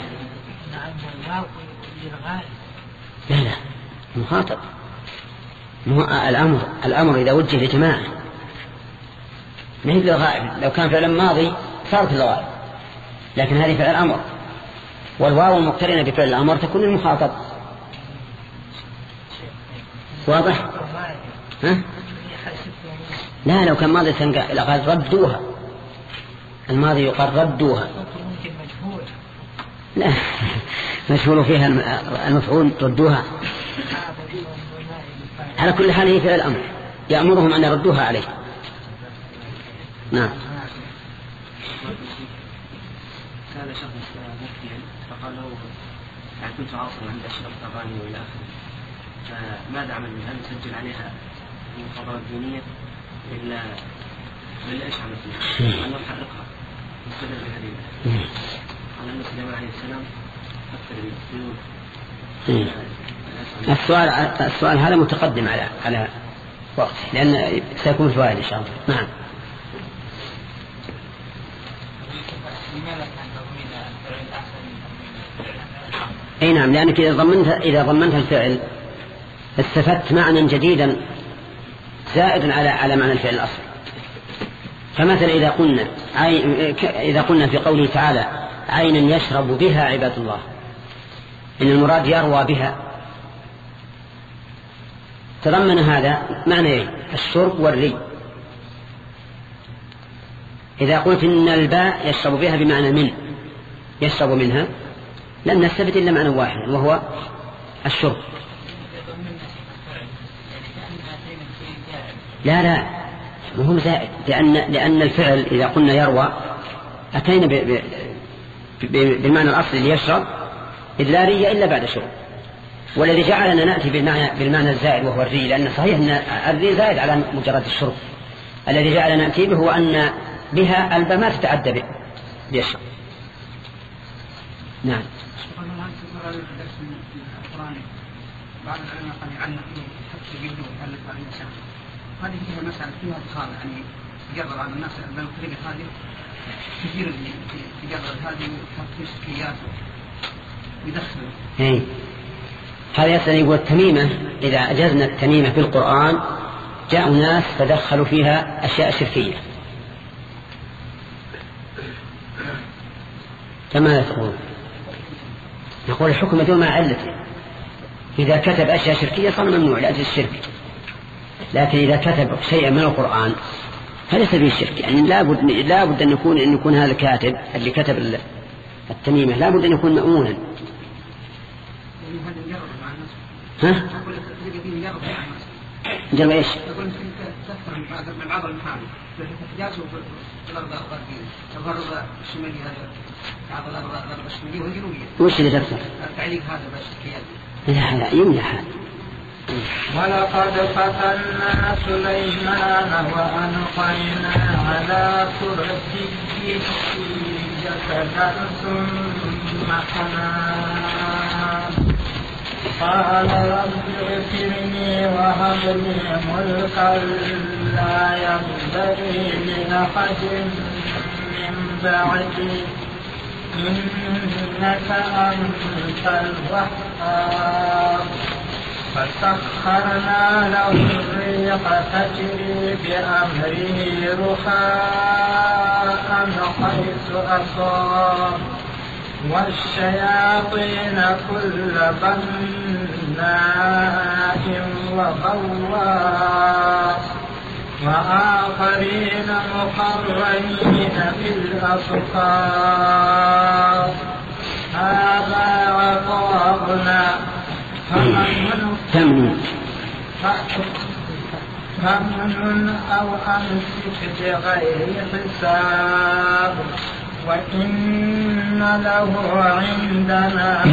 لا لا، مخاطب الأمر الأمر إذا وجه لجماعة ما هي للغائب. لو كان فعلا ماضي صارت للغائب، لكن هذه فعل الأمر، والواو المقترنة بفعل الأمر تكون المخاطب. واضح؟ ها؟ لا لو كان ماضي قال ردوها، الماضي يقال ردوها. لا مشهور فيها المفعول ردوها. على كل حال هي فعل الأمر يأمرهم أن يردوها عليه. نعم. سأل شخص مفتيا فقال له يعني كنت عاصرا عند أشرف أغاني وإلى آخره، فماذا عمل؟ هل نسجل عليها المخابرات الدينية إلا ولا إيش عمل فيها؟ أن نحرقها نستدل بهذه الآية على أن سليمان عليه السلام فكر بالطيور. السؤال السؤال هذا متقدم على على وقت لأن سيكون فوائد إن شاء الله. نعم. أي نعم، لأنك إذا ضمنت إذا ضمنت الفعل استفدت معنى جديدا زائدا على على معنى الفعل الأصلي. فمثلا إذا قلنا إذا قلنا في قوله تعالى عينا يشرب بها عباد الله، إن المراد يروى بها، تضمن هذا معنى الشرب والري. إذا قلت إن الباء يشرب بها بمعنى من يشرب منها لن نستفد إلا معنى واحد وهو الشرب. لا لا مهم زائد، لأن لأن الفعل إذا قلنا يروى أتينا ب ب بالمعنى الأصلي ليشرب إذ لا ري إلا بعد شرب، والذي جعلنا نأتي بالمعنى بالمعنى الزائد وهو الري، لأن صحيح أن الري زائد على مجرد الشرب. الذي جعلنا نأتي به هو أن بها الباء ما تتعدى بيشرب. نعم. بعض العلماء قال يعلق حتى يبدو يعلق على الإنسان، هذه فيها مسألة فيها إدخال يعني تجرب على الناس بالطريقة هذه كثير اللي تجرب هذه تحط شكليات ويدخل. إيه هذا يسأل يقول التميمة إذا أجزنا التميمة في القرآن جاء ناس فدخلوا فيها أشياء شركية، فماذا تقول؟ نقول الحكم دون ما علته، إذا كتب أشياء شركية صار ممنوع لأجل الشرك، لكن إذا كتب شيئا من القرآن فليس به الشرك. يعني لا بد لا بد أن يكون أن يكون هذا الكاتب اللي كتب التميمة لا بد أن يكون مأمونا. ها؟ جرب إيش؟ يقول أنت تفهم من بعض المحامي تحتاجه في الأرض الغربية، الأرض الشمالية هذا بعض الأرض الشمالية والجنوبية. وش اللي تفهم؟ التعليق هذا بس كيان. لا لا يمنح. ولقد فتنا سليمان وألقينا على كرسيه جسدا ثم أناب قال رب اغفرني وهب لي ملكا لا ينبغي لأحد من بعدي إنك أنت الوهاب. فسخرنا له الريح تجري بأمره رخاء حيث أصاب والشياطين كل بناء وغواص وآخرين مقرنين في الأصفاد هذا عطاؤنا فمن فمن أو أمسك بغير حساب وإن له عندنا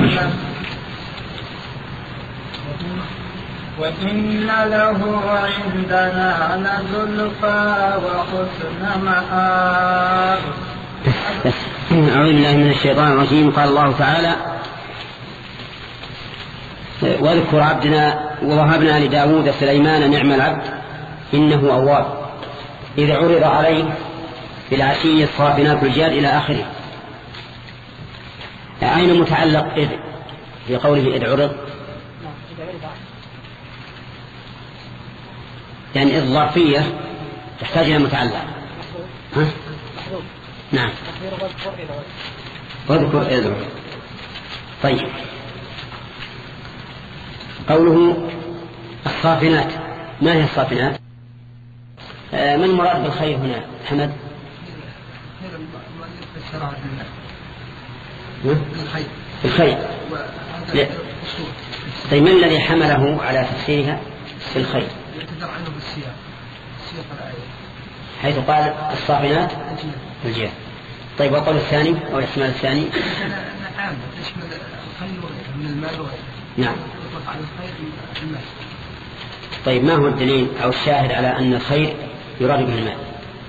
وإن له عندنا لزلفى وحسن مآب. أعوذ بالله من الشيطان الرجيم. قال الله تعالى واذكر عبدنا ووهبنا لداود سليمان نعم العبد إنه أواب إذ عرض عليه بالعشي الصافنات الجاد إلى آخره. أين متعلق إذ في قوله إذ عرض؟ يعني إذ ظرفية تحتاج إلى متعلق. ها؟ نعم واذكر إذ عرض. طيب قوله الصافنات. ما هي الصافنات؟ آه من مراد بالخير هنا حمد؟ الخير. طيب من الذي حمله على تفسيرها في الخير؟ يتدر عنه بالسياق سياق الآية حيث قال الصافنات الجياد. طيب وقول الثاني أو الاحتمال الثاني؟ نعم تشمل الخير من المال وغيره. نعم. يطلق على الخير المال. طيب ما هو الدليل أو الشاهد على أن الخير يراد به المال؟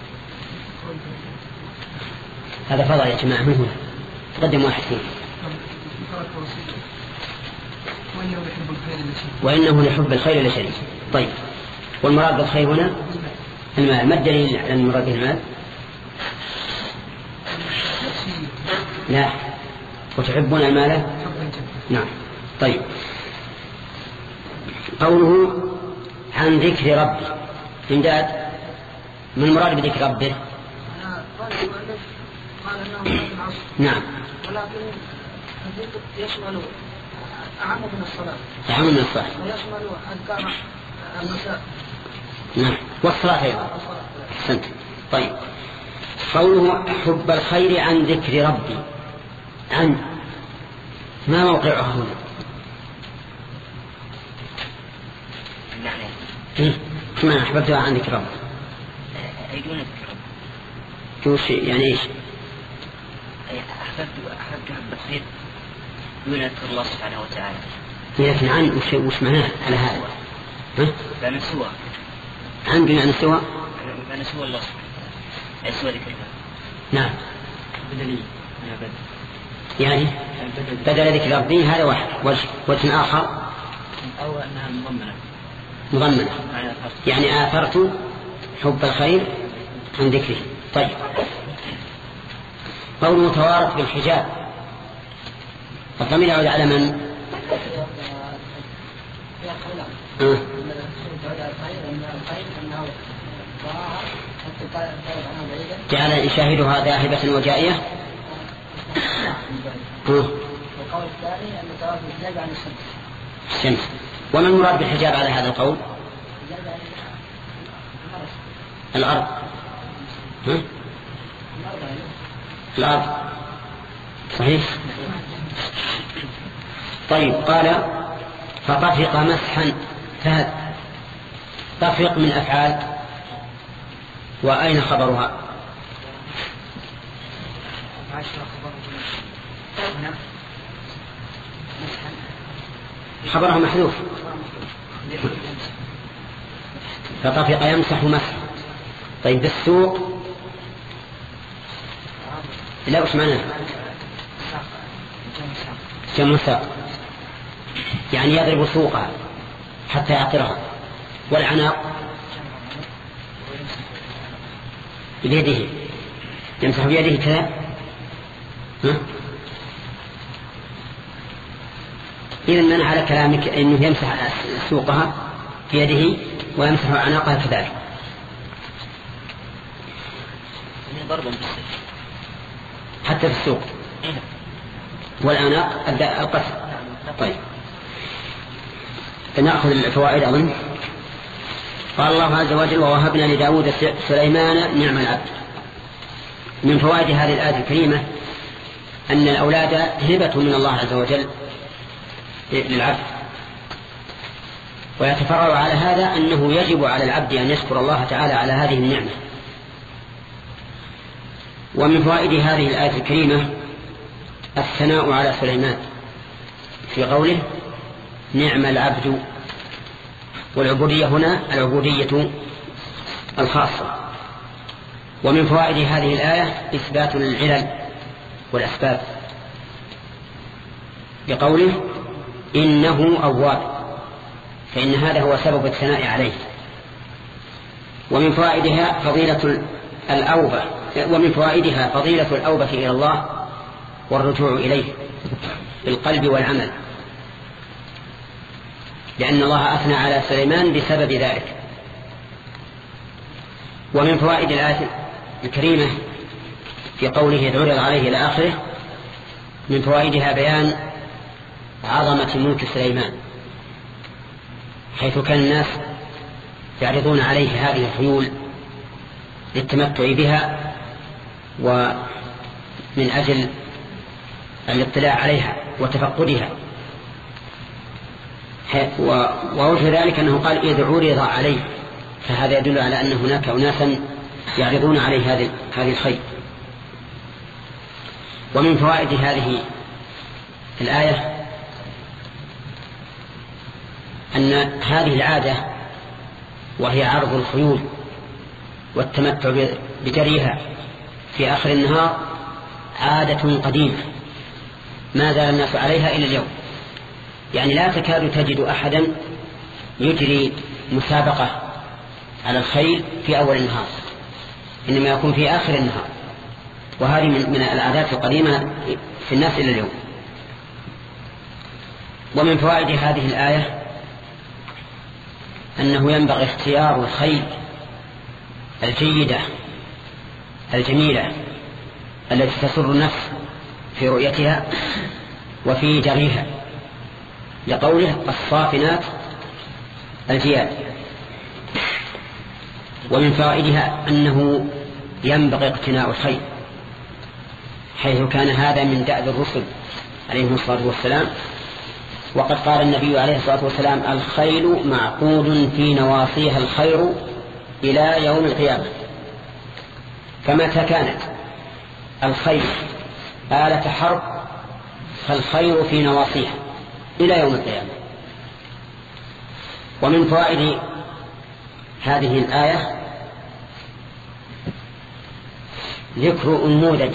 هذا فضل يا جماعة من هنا تقدم واحد فيه. وإنه لحب الخير لشديد. طيب والمراد بالخير هنا المال. ما الدليل على المراد به المال؟ لا. وتحبون المال؟ نعم. طيب قوله عن ذكر ربي إمداد من المراد بذكر ربه؟ نعم. ولكن الذكر يشمل أعم من الصلاة. أعم من الصلاة. ويشمل أذكار المساء. نعم. والصلاة أيضا. أحسنت. طيب قوله حب الخير عن ذكر ربي عن ما موقعها هنا؟ إيه؟ ما أحببتها عن ذكر ربي؟ أي دون ذكر ربي. وش يعني إيش؟ أحببت أحببت حب الخير دون ذكر الله سبحانه وتعالى. لكن عن وش وش معناه على هذا؟ ها؟ بمعنى سوى. عن بمعنى سوى؟ بمعنى سوى الله سبحانه وتعالى. أي سوى ذكر الله. نعم. بدليل. يعني بدل ذكر ربي هذا واحد. وجه وجه آخر أو أنها مضمنة. مضمنة. يعني آثرت حب الخير عن ذكره. طيب قوله توارث بالحجاب الضمير يعود على من؟ أه. جعل يشاهدها ذاهبة وجائية. والقول الثاني أن توارث الحجاب عن الشمس. الشمس. وما المراد بالحجاب على هذا القول؟ الأرض. ها؟ الأرض صحيح. طيب قال فطفق مسحا فهد. طفق من أفعال وأين خبرها؟ خبرها محذوف. فطفق يمسح مسح. طيب بالسوق لا وش معناه؟ جمع ساق يعني يضرب سوقها حتى يعطرها. والعناق بيده يمسح بيده كذا. إذن من على كلامك أنه يمسح سوقها بيده ويمسح عناقها كذلك. حتى في السوق والأعناق القتل. طيب فنأخذ الفوائد أظن. قال الله عز وجل ووهبنا لداود سليمان نعم العبد. من فوائد هذه الآية الكريمة أن الأولاد هبة من الله عز وجل للعبد. ويتفرع على هذا أنه يجب على العبد أن يشكر الله تعالى على هذه النعمة. ومن فوائد هذه الآية الكريمة الثناء على سليمان في قوله نعم العبد. والعبودية هنا العبودية الخاصة. ومن فوائد هذه الآية إثبات العلل والأسباب بقوله إنه أواب فإن هذا هو سبب الثناء عليه. ومن فوائدها فضيلة الأوبة ومن فوائدها فضيلة الأوبة إلى الله والرجوع إليه بالقلب والعمل لأن الله أثنى على سليمان بسبب ذلك. ومن فوائد الآية الكريمة في قوله إذ عرض عليه إلى آخره من فوائدها بيان عظمة ملك سليمان حيث كان الناس يعرضون عليه هذه الخيول للتمتع بها ومن أجل الاطلاع عليها وتفقدها. ووجه ذلك أنه قال إذ عرض عليه، فهذا يدل على أن هناك أناسا يعرضون عليه هذه هذه الخيل. ومن فوائد هذه الآية أن هذه العادة وهي عرض الخيول والتمتع بجريها في آخر النهار عادة قديمة ما زال الناس عليها إلى اليوم. يعني لا تكاد تجد أحدا يجري مسابقة على الخيل في أول النهار، إنما يكون في آخر النهار، وهذه من العادات القديمة في الناس إلى اليوم. ومن فوائد هذه الآية أنه ينبغي اختيار الخيل الجيدة الجميلة التي تسر النفس في رؤيتها وفي جريها، لقوله الصافنات الجياد. ومن فوائدها أنه ينبغي اقتناء الخيل، حيث كان هذا من دأب الرسل عليهم الصلاة والسلام. وقد قال النبي عليه الصلاة والسلام الخيل معقود في نواصيها الخير إلى يوم القيامة. فمتى كانت الخيل آلة حرب فالخير في نواصيها إلى يوم القيامة. ومن فوائد هذه الآية ذكر أنموذج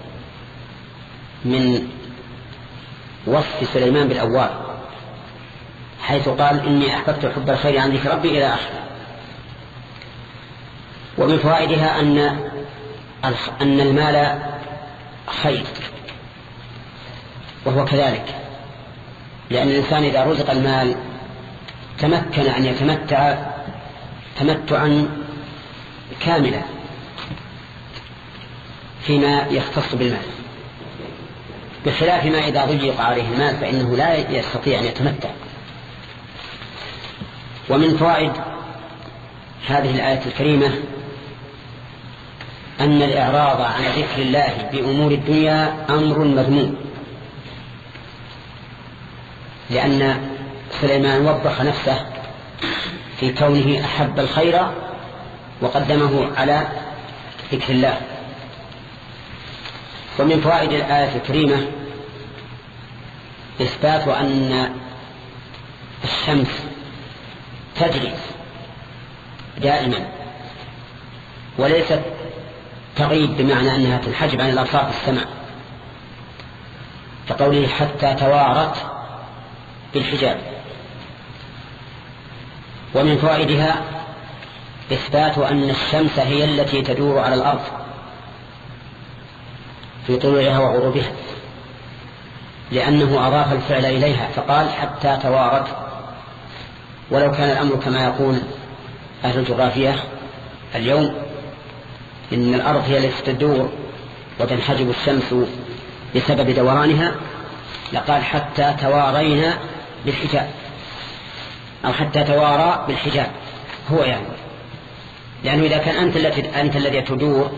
من وصف سليمان بالأواب، حيث قال إني أحببت حب الخير عن ذكر ربي إلى آخره. ومن فوائدها أن أن المال خير، وهو كذلك، لأن الإنسان إذا رزق المال تمكن أن يتمتع تمتعا كاملا فيما يختص بالمال، بخلاف ما إذا ضيق عليه المال فإنه لا يستطيع أن يتمتع. ومن فوائد هذه الآية الكريمة أن الإعراض عن ذكر الله بأمور الدنيا أمر مذموم، لأن سليمان وضح نفسه في كونه أحب الخير وقدمه على ذكر الله. ومن فوائد الآية الكريمة إثبات أن الشمس تجري دائما، وليست تغيب بمعنى أنها تنحجب عن الأبصار في السماء، كقوله حتى توارت بالحجاب. ومن فوائدها إثبات أن الشمس هي التي تدور على الأرض في طلوعها وغروبها، لأنه أضاف الفعل إليها فقال حتى توارت. ولو كان الأمر كما يقول أهل الجغرافية اليوم إن الأرض هي التي تدور وتنحجب الشمس بسبب دورانها، لقال حتى توارينا بالحجاب، أو حتى توارى بالحجاب هو يعني، لأنه إذا كان أنت الذي أنت الذي تدور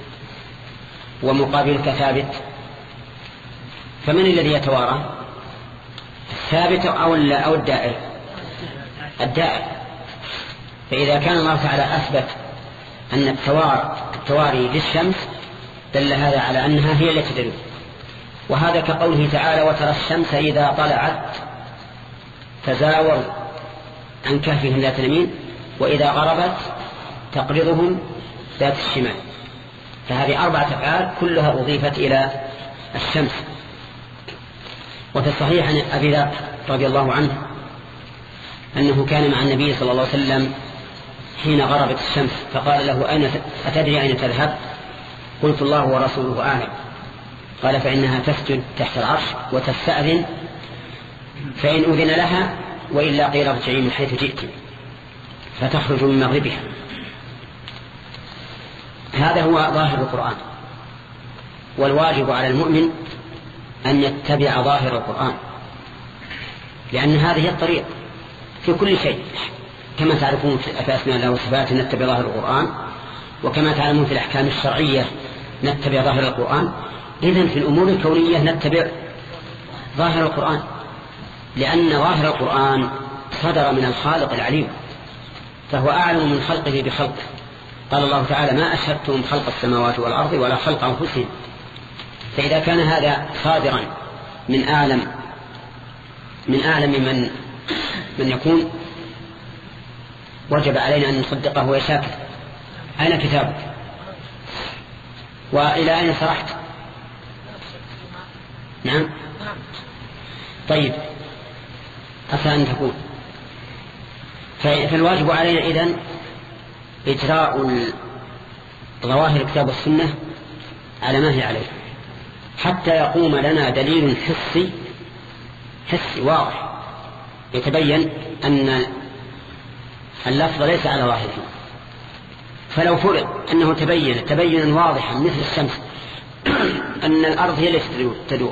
ومقابلك ثابت، فمن الذي يتوارى؟ الثابت أو أو الدائر؟ الدائر. فإذا كان الله تعالى أثبت أن التواري للشمس دل هذا على أنها هي التي تدور. وهذا كقوله تعالى وترى الشمس إذا طلعت تزاور عن كهفهم ذات اليمين وإذا غربت تقرضهم ذات الشمال. فهذه أربعة أفعال كلها أضيفت إلى الشمس. وفي الصحيح عن أبي ذر رضي الله عنه أنه كان مع النبي صلى الله عليه وسلم حين غربت الشمس، فقال له أين أتدري أين تذهب؟ قلت الله ورسوله أعلم. قال فإنها تسجد تحت العرش وتستأذن، فإن أذن لها وإلا قيل ارجعي من حيث جئت، فتخرج من مغربها. هذا هو ظاهر القرآن، والواجب على المؤمن أن يتبع ظاهر القرآن، لأن هذه الطريق في كل شيء، كما تعرفون في أسماء الله وصفاته نتبع ظاهر القرآن، وكما تعلمون في الأحكام الشرعية نتبع ظاهر القرآن. إذن في الأمور الكونية نتبع ظاهر القرآن، لأن ظاهر القرآن صدر من الخالق العليم، فهو أعلم من خلقه بخلقه. قال الله تعالى: ما أشهدتم خلق السماوات والأرض ولا خلق أنفسهم. فإذا كان هذا صادرا من أعلم من أعلم من من يكون، وجب علينا أن نصدقه ويشاكر. أين كتابك؟ وإلى أين سرحت؟ نعم. طيب، عسى أن تكون. فالواجب علينا إذن إجراء ظواهر الكتاب والسنة على ما هي عليه، حتى يقوم لنا دليل حسي حسي واضح يتبين أن اللفظ ليس على ظاهره. فلو فرض أنه تبين تبينا واضحا مثل الشمس أن الأرض هي التي تدور،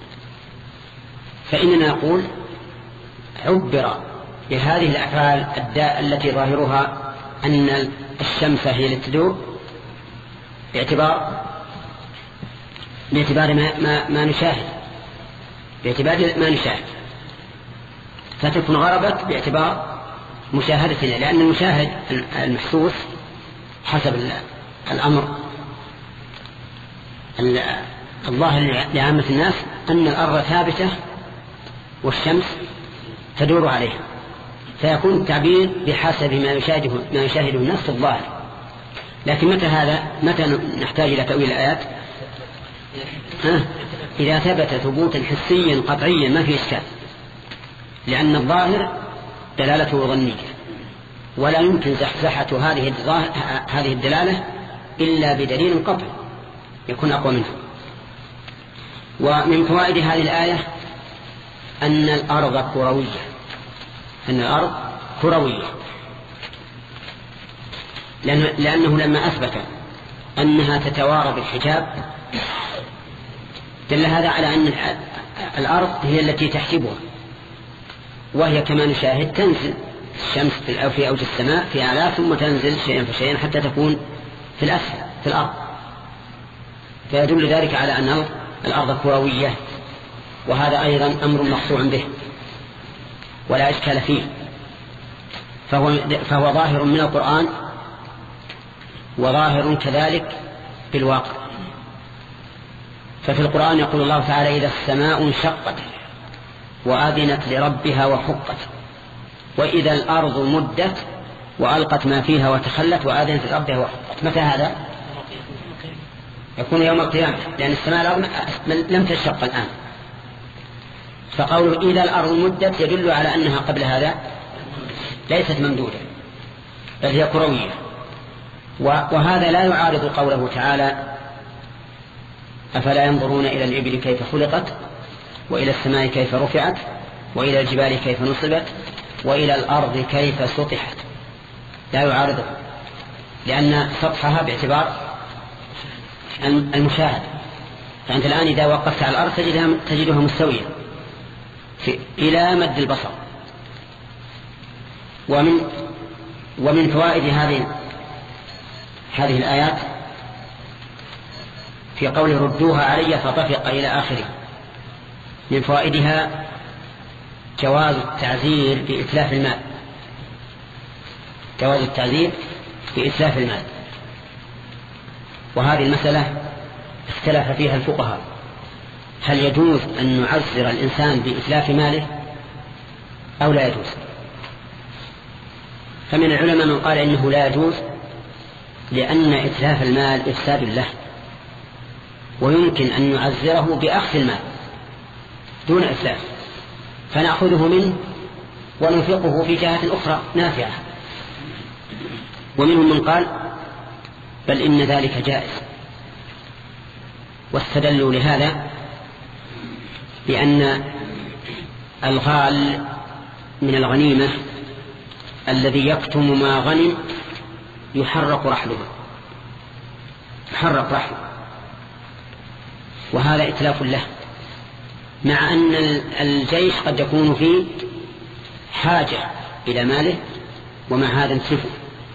فإننا نقول عبر بهذه الأفعال التي ظاهرها أن الشمس هي التي تدور باعتبار باعتبار ما, ما, ما نشاهد باعتبار ما نشاهد فتكون غربت باعتبار مشاهدتنا، لأن المشاهد المحسوس حسب الأمر الظاهر لعامة الناس أن الأرض ثابتة والشمس تدور عليها، فيكون التعبير بحسب ما يشاهده ما يشاهده الناس في الظاهر. لكن متى هذا متى نحتاج إلى تأويل الآيات؟ ها؟ إذا ثبت ثبوتا حسيا قطعيا ما في إشكال، لأن الظاهر دلالته ظنية، ولا يمكن زحزحة هذه هذه الدلالة إلا بدليل قطعي يكون أقوى منها. ومن فوائد هذه الآية أن الأرض كروية أن الأرض كروية لأنه لما أثبت أنها تتوارى بالحجاب دل هذا على أن الأرض هي التي تحجبها، وهي كما نشاهد تنزل الشمس في أوج السماء في أعلى ثم تنزل شيئا فشيئا حتى تكون في الأسفل في الأرض، فيدل ذلك على أن الأرض كروية، وهذا أيضا أمر مقطوع به ولا إشكال فيه، فهو, فهو ظاهر من القرآن وظاهر كذلك بالواقع. ففي القرآن يقول الله تعالى: إذا السماء انشقت وآذنت لربها وحقت، وإذا الأرض مدت وألقت ما فيها وتخلت وآذنت لربها وحقت. متى هذا؟ يكون يوم القيامة، لأن السماء لم تنشق الآن. فقوله إذا الأرض مدت يدل على أنها قبل هذا ليست ممدودة بل هي كروية، وهذا لا يعارض قوله تعالى: أفلا ينظرون إلى الإبل كيف خلقت وإلى السماء كيف رفعت وإلى الجبال كيف نصبت وإلى الأرض كيف سطحت. لا يعارضه، لأن سطحها باعتبار المشاهد. فأنت الآن إذا وقفت على الأرض تجدها, تجدها مستوية إلى مد البصر. ومن ومن فوائد هذه هذه الآيات في قوله: ردوها علي فطفق إلى آخره، من فوائدها جواز التعزير بإتلاف المال جواز التعزير بإتلاف المال وهذه المسألة اختلف فيها الفقهاء، هل يجوز أن نعزر الإنسان بإتلاف ماله أو لا يجوز؟ فمن العلماء من قال إنه لا يجوز، لأن إتلاف المال إفساد له، ويمكن أن نعزره بأخذ المال دون إتلاف، فنأخذه منه وننفقه في جهة أخرى نافعة. ومنهم من قال بل إن ذلك جائز، واستدلوا لهذا بأن الغال من الغنيمة الذي يكتم ما غنم يحرق رحله يحرق رحله وهذا إتلاف له، مع أن الجيش قد يكون فيه حاجة إلى ماله ومع هذا انتفوا.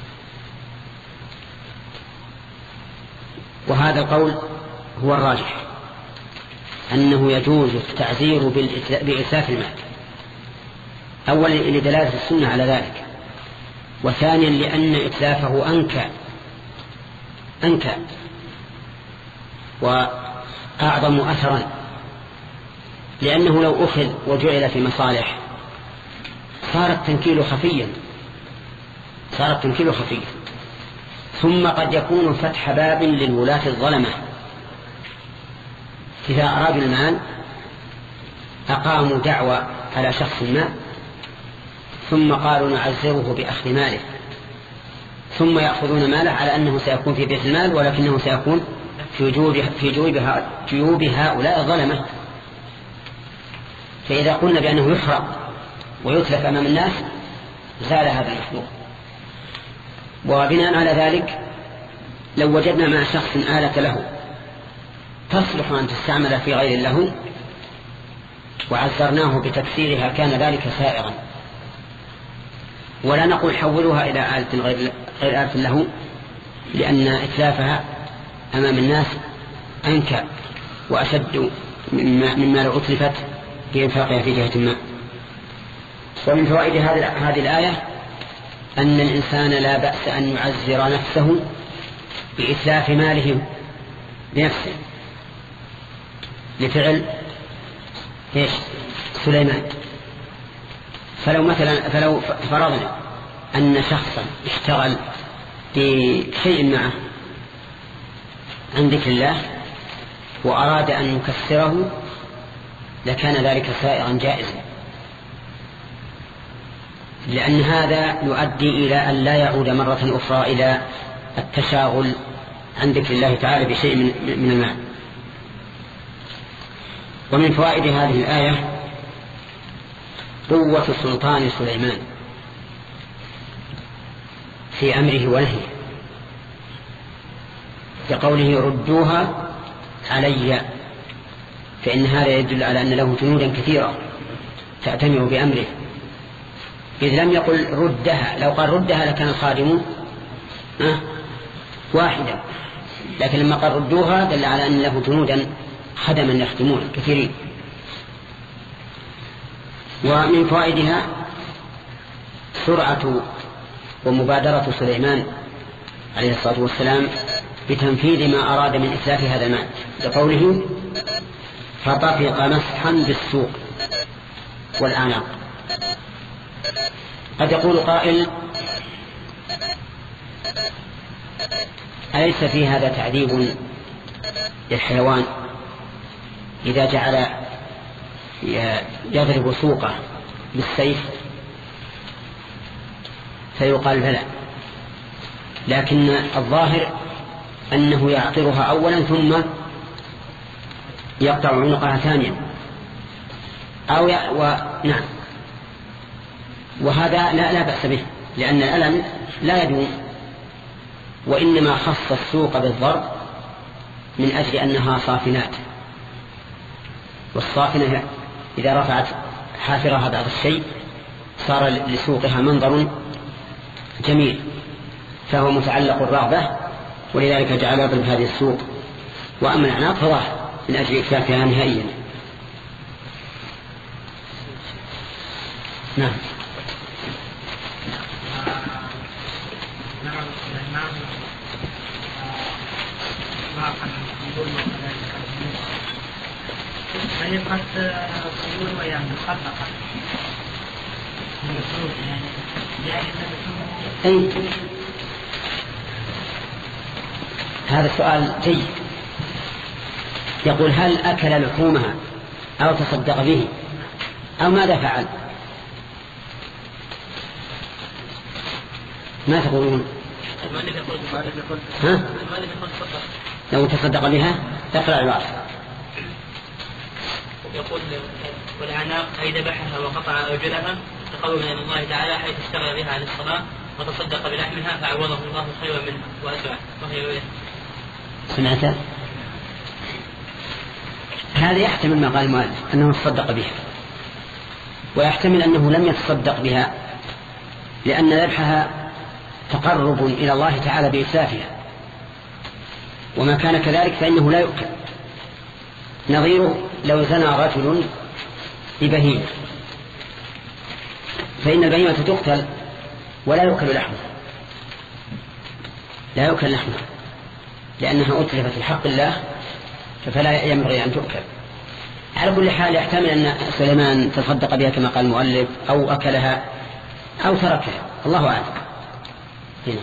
وهذا القول هو الراجح، أنه يجوز التعزير بإتلاف المال، أولا لدلالة السنة على ذلك، وثانيا لأن إتلافه أنكى أنكى وأعظم أثرا، لأنه لو أخذ وجعل في مصالح صار التنكيل خفيا صار التنكيل خفيا ثم قد يكون فتح باب للولاة الظلمة، إذا أرادوا المال أقاموا دعوة على شخص ما ثم قالوا نعزره بأخذ ماله، ثم يأخذون ماله على أنه سيكون في بيت المال ولكنه سيكون في جيوب في جيوب هؤلاء الظلمة. فإذا قلنا بأنه يحرق ويتلف أمام الناس زال هذا المحظور. وبناء على ذلك لو وجدنا مع شخص آلة له تصلح أن تستعمل في غير له وعزرناه بتكسيرها كان ذلك سائغا، ولا نقول حولوها إلى آلة غير آلة له، لأن إتلافها أمام الناس أنكى وأشد مما لو أتلفت بإنفاقها في جهة ما. ومن فوائد هذه الآية أن الإنسان لا بأس أن يعزر نفسه بإتلاف ماله بنفسه لفعل إيش سليمان. فلو مثلا فلو فرضنا أن شخصا اشتغل بشيء معه عن ذكر الله وأراد أن يكسره لكان ذلك سائغا جائزا، لأن هذا يؤدي إلى أن لا يعود مرة أخرى إلى التشاغل عن ذكر الله تعالى بشيء من المال. ومن فوائد هذه الآية قوة سلطان سليمان في أمره ونهيه، كقوله ردوها علي، فإن هذا يدل على أن له جنودا كثيرة تأتمر بأمره، إذ لم يقل ردها، لو قال ردها لكان الخادم أه واحدا، لكن لما قال ردوها دل على أن له جنودا خدما يخدمون كثيرين. ومن فوائدها سرعة ومبادرة سليمان عليه الصلاة والسلام بتنفيذ ما أراد من إتلاف هذا المال، لقوله فطفق مسحا بالسوق والأعناق. قد يقول قائل أليس في هذا تعذيب للحيوان إذا جعل يضرب سوقه بالسيف؟ فيقال بلى، لكن الظاهر أنه يعطرها أولا ثم يقطع عنقها ثانيا أو ي... و... نعم، وهذا لا, لا بأس به، لأن الألم لا يدوم، وإنما خص السوق بالضرب من أجل أنها صافنات، والصافنة إذا رفعت حافرها بعض الشيء صار لسوقها منظر جميل، فهو متعلق الرغبة، ولذلك جعل يضرب هذه السوق. وأما الأعناق فظاهر من أجل إكفافها نهائيا. نعم. طريقة الصيور ويعني مخبطة من الفروض يعني جائزة. أي هذا السؤال جيد. يقول هل أكل لحومها أو تصدق به أو ماذا فعل؟ ما تقولون؟ ها؟ لو تصدق بها تقرأ العبارة. يقول والعناق أي ذبحها وقطع أرجلها تقوى من الله تعالى حيث استغنى بها عن الصلاة وتصدق بلحمها فعوضه الله خيرا منها وأسرع وهي ويه. سمعت؟ هذا يحتمل ما قال المؤلف أنه تصدق بها، ويحتمل أنه لم يتصدق بها لأن ذبحها تقرب إلى الله تعالى بإتلافها، وما كان كذلك فإنه لا يؤكل. نظيره لو زنى رجل ببهيمة فإن البهيمة تقتل ولا يؤكل لحمها، لا يؤكل لحمها لأنها أتلفت في حق الله، فلا ينبغي أن تؤكل. على كل حال يحتمل أن سليمان تصدق بها كما قال المؤلف، أو أكلها أو تركها، الله أعلم. هنا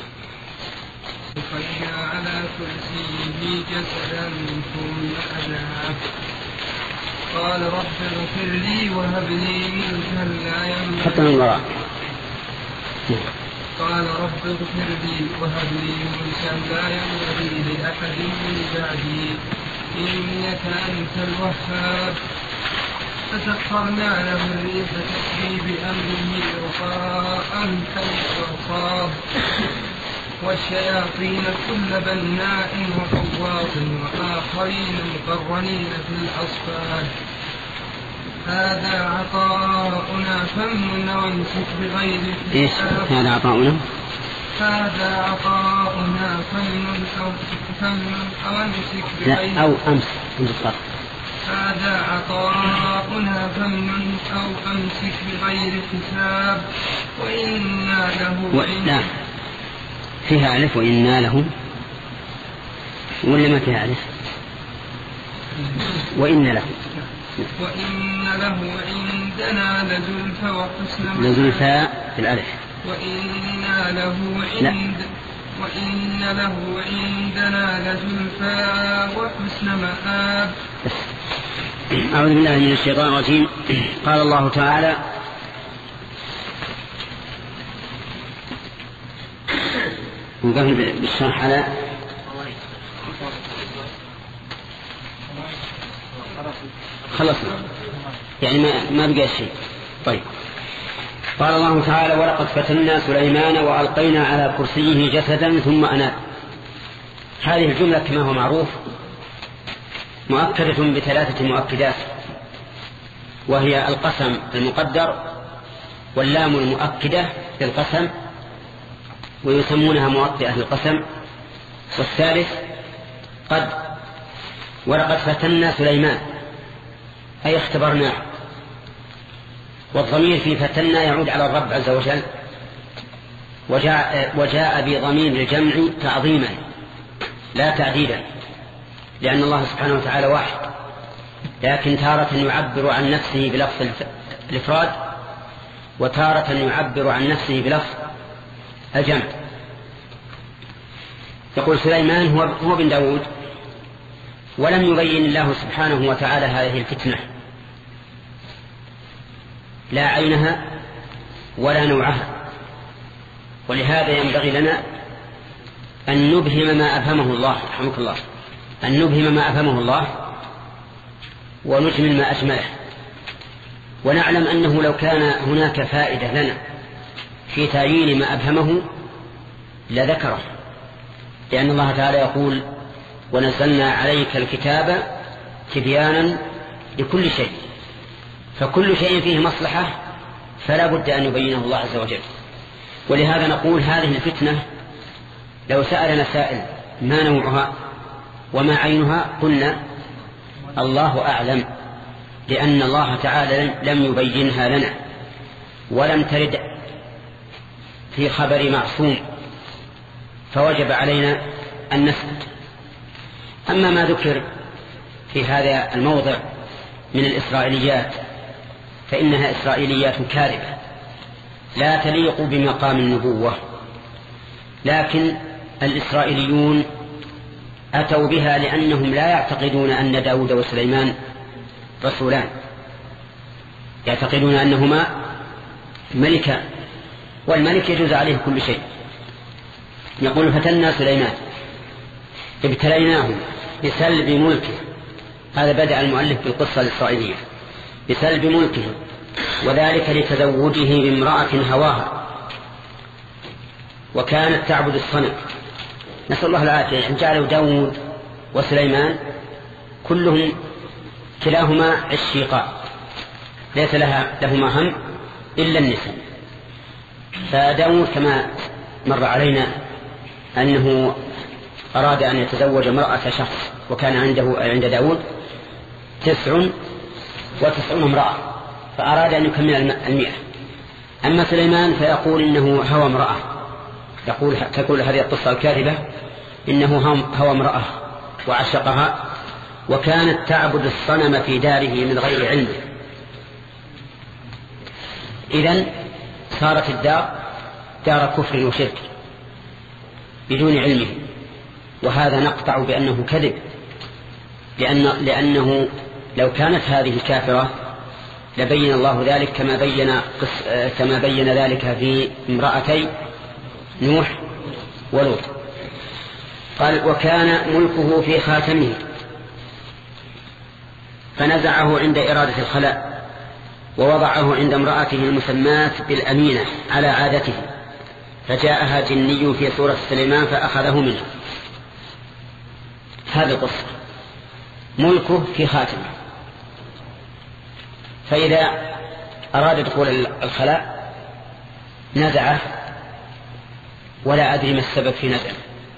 فإن على كرسيه جسدا ثم أذهب قال رب اغفر لي وهب لي ملكا لا ينبغي. حتى من وراء. قال رب اغفر لي وهب لي ملكا لا ينبغي لأحد من بعدي إنك أنت الوهاب. فسخرنا له الريح تسري بأمره رخاء حيث أصاب والشياطين كل بناء وغواص وآخرين مقرنين في الأصفاد. هذا عطاؤنا فامنن وامسك بغير إيش هذا عطاؤنا؟ هذا عطاؤنا فامنن أو فامنن أو امسك بغير لا أو أمسك بالضبط. هذا عطاؤنا فامنن أو أمسك بغير حساب وإنا له و... لا فيها ألف وإنا له، ولا ما فيها ألف؟ وإن له وإن له عندنا لزلفى وحسن لزلفى في الألف. وإنا له عند وإن له عندنا لزلفى وحسن مآب. أعوذ بالله من الشيطان الرجيم. قال الله تعالى: وقبل بالشرح على خلصنا يعني ما ما بقى شيء. طيب قال الله تعالى: ولقد فتنا سليمان وألقينا على كرسيه جسدا ثم أناب. هذه الجملة كما هو معروف مؤكدة بثلاثة مؤكدات، وهي القسم المقدر واللام المؤكدة للقسم ويسمونها مؤكدة للقسم، والثالث قد. ولقد فتنا سليمان أي اختبرناه، والضمير في فتنا يعود على الرب عز وجل، وجاء, وجاء بضمير الجمع تعظيما لا تعديلا، لأن الله سبحانه وتعالى واحد، لكن تارة يعبر عن نفسه بلفظ الإفراد، وتارة يعبر عن نفسه بلفظ الجمع. يقول سليمان هو, هو بن داود، ولم يبين الله سبحانه وتعالى هذه الفتنة لا عينها ولا نوعها، ولهذا ينبغي لنا أن نبهم ما أفهمه الله رحمك الله أن نبهم ما أفهمه الله ونجمل ما أجمله، ونعلم أنه لو كان هناك فائدة لنا في تعيين ما أبهمه لذكره، لأن الله تعالى يقول: ونزلنا عليك الكتاب تبيانا لكل شيء، فكل شيء فيه مصلحة فلا بد أن يبينه الله عز وجل. ولهذا نقول هذه الفتنة لو سألنا سائل ما نوعها وما عينها قلنا الله أعلم، لأن الله تعالى لم يبينها لنا ولم ترد في خبر معصوم، فوجب علينا أن نسكت. أما ما ذكر في هذا الموضع من الإسرائيليات فإنها إسرائيليات كاذبة لا تليق بمقام النبوة، لكن الإسرائيليون أتوا بها لأنهم لا يعتقدون أن داود وسليمان رسولان، يعتقدون أنهما ملكان، والملك يجوز عليه كل شيء. يقول: فتنا سليمان ابتليناه بسلب ملكه. هذا بدأ المؤلف بالقصة الإسرائيلية بسلب ملكه، وذلك لتزوجه بامرأة هواها وكانت تعبد الصنم. نسأل الله العافية. يعني جعلوا داود وسليمان كلهم كلاهما عشيقاء ليس لها لهما هم إلا النساء، فداود كما مر علينا أنه أراد أن يتزوج امرأة شخص، وكان عنده عند داود تسع وتسعون امرأة، فأراد أن يكمل المئة. أما سليمان فيقول إنه هوى امرأة، يقول تقول هذه القصة الكاذبة إنه هوى امرأة وعشقها، وكانت تعبد الصنم في داره من غير علمه. إذن صارت الدار دار كفر وشرك بدون علمه، وهذا نقطع بأنه كذب، لأن لأنه لو كانت هذه كافرة لبين الله ذلك كما بين كما بين ذلك في امرأتي نوح ولوط. قال وكان ملكه في خاتمه فنزعه عند إرادة الخلاء ووضعه عند امرأته المسماة بالأمينة على عادته، فجاءها جني في صورة سليمان فأخذه منه. هذه القصة، ملكه في خاتمه، فإذا أراد دخول الخلاء نزعه، ولا أدري ما السبب في نزعه،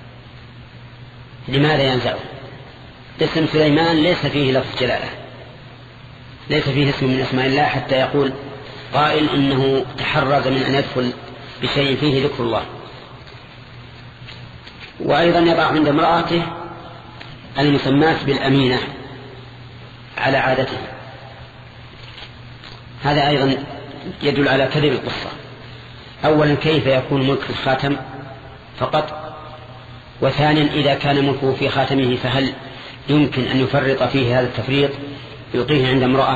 لماذا ينزعه؟ اسم سليمان ليس فيه لفظ جلالة، ليس فيه اسم من اسماء الله حتى يقول قائل إنه تحرز من أن يدخل بشيء فيه ذكر الله. وأيضا يضع عند امرأته المسماة بالأمينة على عادته، هذا أيضا يدل على كذب القصة. أولا كيف يكون ملك الخاتم فقط؟ وثانيا إذا كان ملكه في خاتمه فهل يمكن أن يفرط فيه هذا التفريط يلقيه عند امرأة؟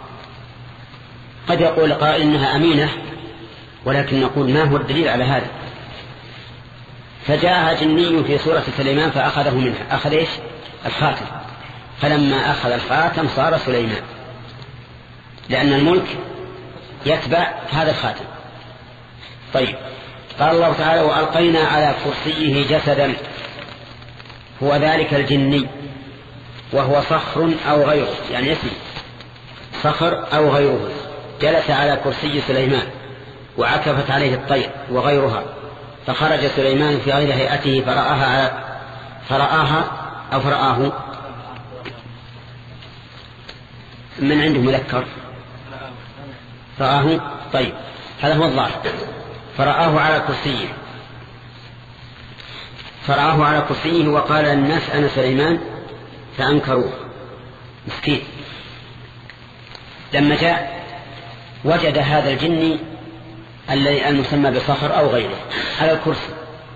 قد يقول قائل إنها أمينة، ولكن نقول ما هو الدليل على هذا؟ فجاءها جني في صورة سليمان فأخذه منها. أخذ إيش؟ الخاتم. فلما أخذ الخاتم صار سليمان، لأن الملك يتبع هذا الخاتم. طيب، قال الله تعالى وألقينا على كرسيه جسدا، هو ذلك الجني، وهو صخر أو غيره، يعني اسم صخر أو غيره، جلس على كرسي سليمان وعكفت عليه الطير وغيرها، فخرج سليمان في غير هيئته فرآها, فرآها أو فرآه من عنده مذكر رآه. طيب، هذا هو الظاهر. فرآه على كرسيه فرآه على كرسيه وقال الناس أنا سليمان فأنكروه. مسكين، لما جاء وجد هذا الجني الذي المسمى بصخر أو غيره على الكرسي،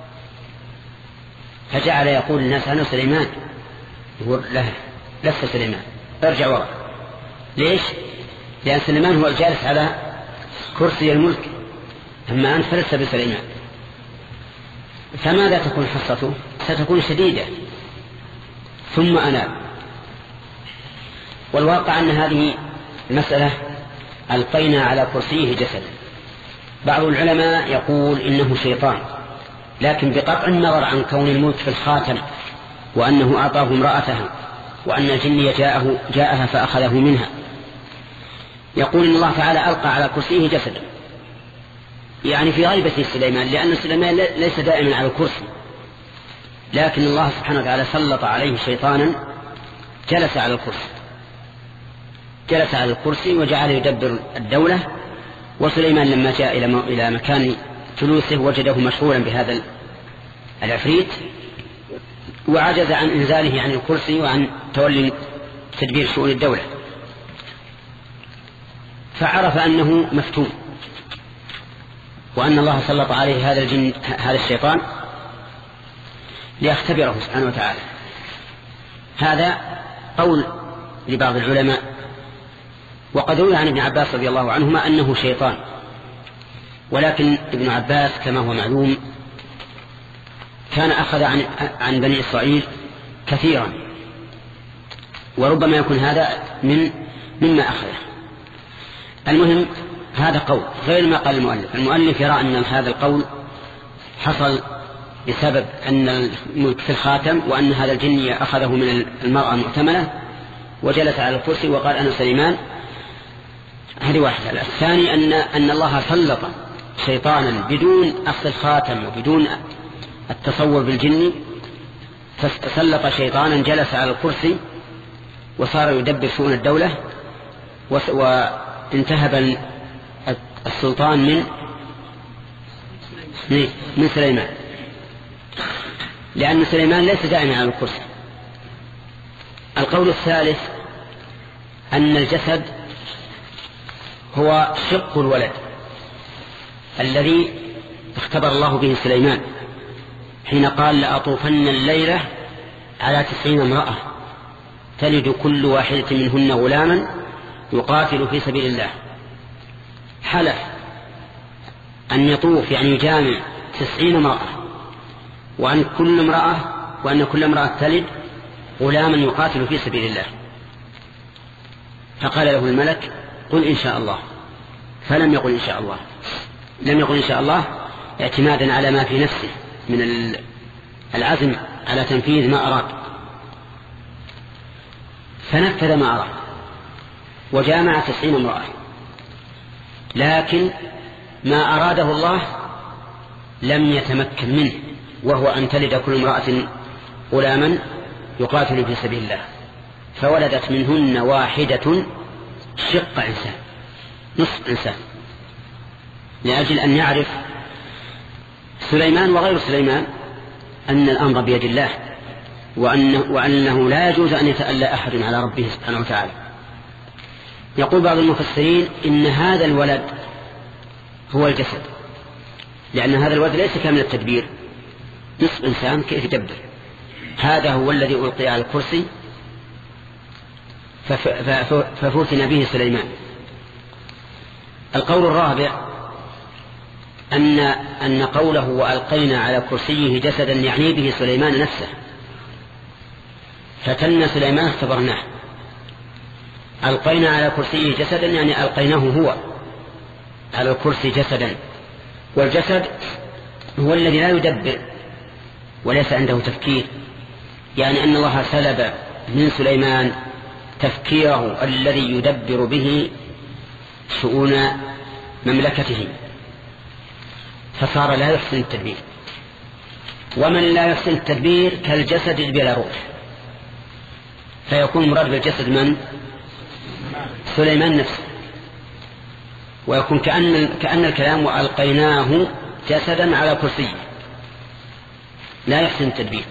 فجعل يقول الناس أنا سليمان، يقول له لست سليمان، ارجع وراء. ليش؟ لأن سليمان هو الجالس على كرسي الملك، أما أنت فلست بسليمان. فماذا تكون حصته؟ ستكون شديدة. ثم أناب. والواقع أن هذه المسألة ألقينا على كرسيه جسدا. بعض العلماء يقول إنه شيطان، لكن بقطع النظر عن كون الملك في الخاتم وأنه أعطاه امرأتها وأن الجن جاءه جاءها فأخذه منها، يقول إن الله تعالى ألقى على كرسيه جسدا، يعني في غيبة سليمان، لأن سليمان ليس دائما على الكرسي، لكن الله سبحانه وتعالى سلط عليه شيطانا جلس على الكرسي جلس على الكرسي وجعل يدبر الدولة. وسليمان لما جاء إلى مكان جلوسه وجده مشغولا بهذا العفريت، وعجز عن إنزاله عن الكرسي وعن تولي تدبير شؤون الدولة، فعرف أنه مفتون، وأن الله سلط عليه هذا الجن هذا الشيطان ليختبره سبحانه وتعالى. هذا قول لبعض العلماء. وقد روي عن ابن عباس رضي الله عنهما أنه شيطان، ولكن ابن عباس كما هو معلوم كان أخذ عن, عن بني إسرائيل كثيرا، وربما يكون هذا من مما أخذه. المهم هذا قول غير ما قال المؤلف. المؤلف يرى أن هذا القول حصل بسبب أن الملك في الخاتم، وأن هذا الجن أخذه من المرأة المؤتمنة وجلس على الكرسي وقال أنا سليمان. هذه واحدة. الثاني أن, أن الله سلط شيطانا بدون أخذ الخاتم وبدون التصور بالجن، فاستسلط شيطانا جلس على الكرسي وصار يدبر شؤون الدولة، وانتهب السلطان من من سليمان، لأن سليمان ليس دائما على الكرسي. القول الثالث أن الجسد هو شق الولد الذي اختبر الله به سليمان حين قال لأطوفن الليلة على تسعين امرأة تلد كل واحدة منهن غلاما يقاتل في سبيل الله. حلف أن يطوف يعني يجامع تسعين امرأة، وأن كل امرأة وأن كل امرأة تلد غلاما يقاتل في سبيل الله. فقال له الملك قل إن شاء الله، فلم يقل إن شاء الله، لم يقل إن شاء الله اعتمادا على ما في نفسه من العزم على تنفيذ ما أراد، فنفذ ما أراد وجامع تسعين امرأة. لكن ما أراده الله لم يتمكن منه، وهو أن تلد كل امرأة غلاما يقاتل في سبيل الله، فولدت منهن واحدة شق إنسان، نصف إنسان، لأجل أن يعرف سليمان وغير سليمان أن الأمر بيد الله، وأنه, وأنه لا يجوز أن يتألى أحد على ربه سبحانه وتعالى. يقول بعض المفسرين إن هذا الولد هو الجسد، لأن هذا الولد ليس كامل التدبير، نصف إنسان كيف يدبر؟ هذا هو الذي ألقي على الكرسي ففتن به سليمان. القول الرابع أن, أن قوله وألقينا على كرسيه جسدا يعني به سليمان نفسه، فتن سليمان اختبرناه. ألقينا على كرسيه جسدا يعني ألقيناه هو على الكرسي جسدا، والجسد هو الذي لا يدبر وليس عنده تفكير، يعني أن الله سلب من سليمان تفكيره الذي يدبر به شؤون مملكته، فصار لا يحسن التدبير. ومن لا يحسن التدبير كالجسد بلا روح، فيكون مراد بالجسد من؟ سليمان نفسه، ويكون كأن, كأن الكلام وألقيناه جسدا على كرسيه لا يحسن التدبير.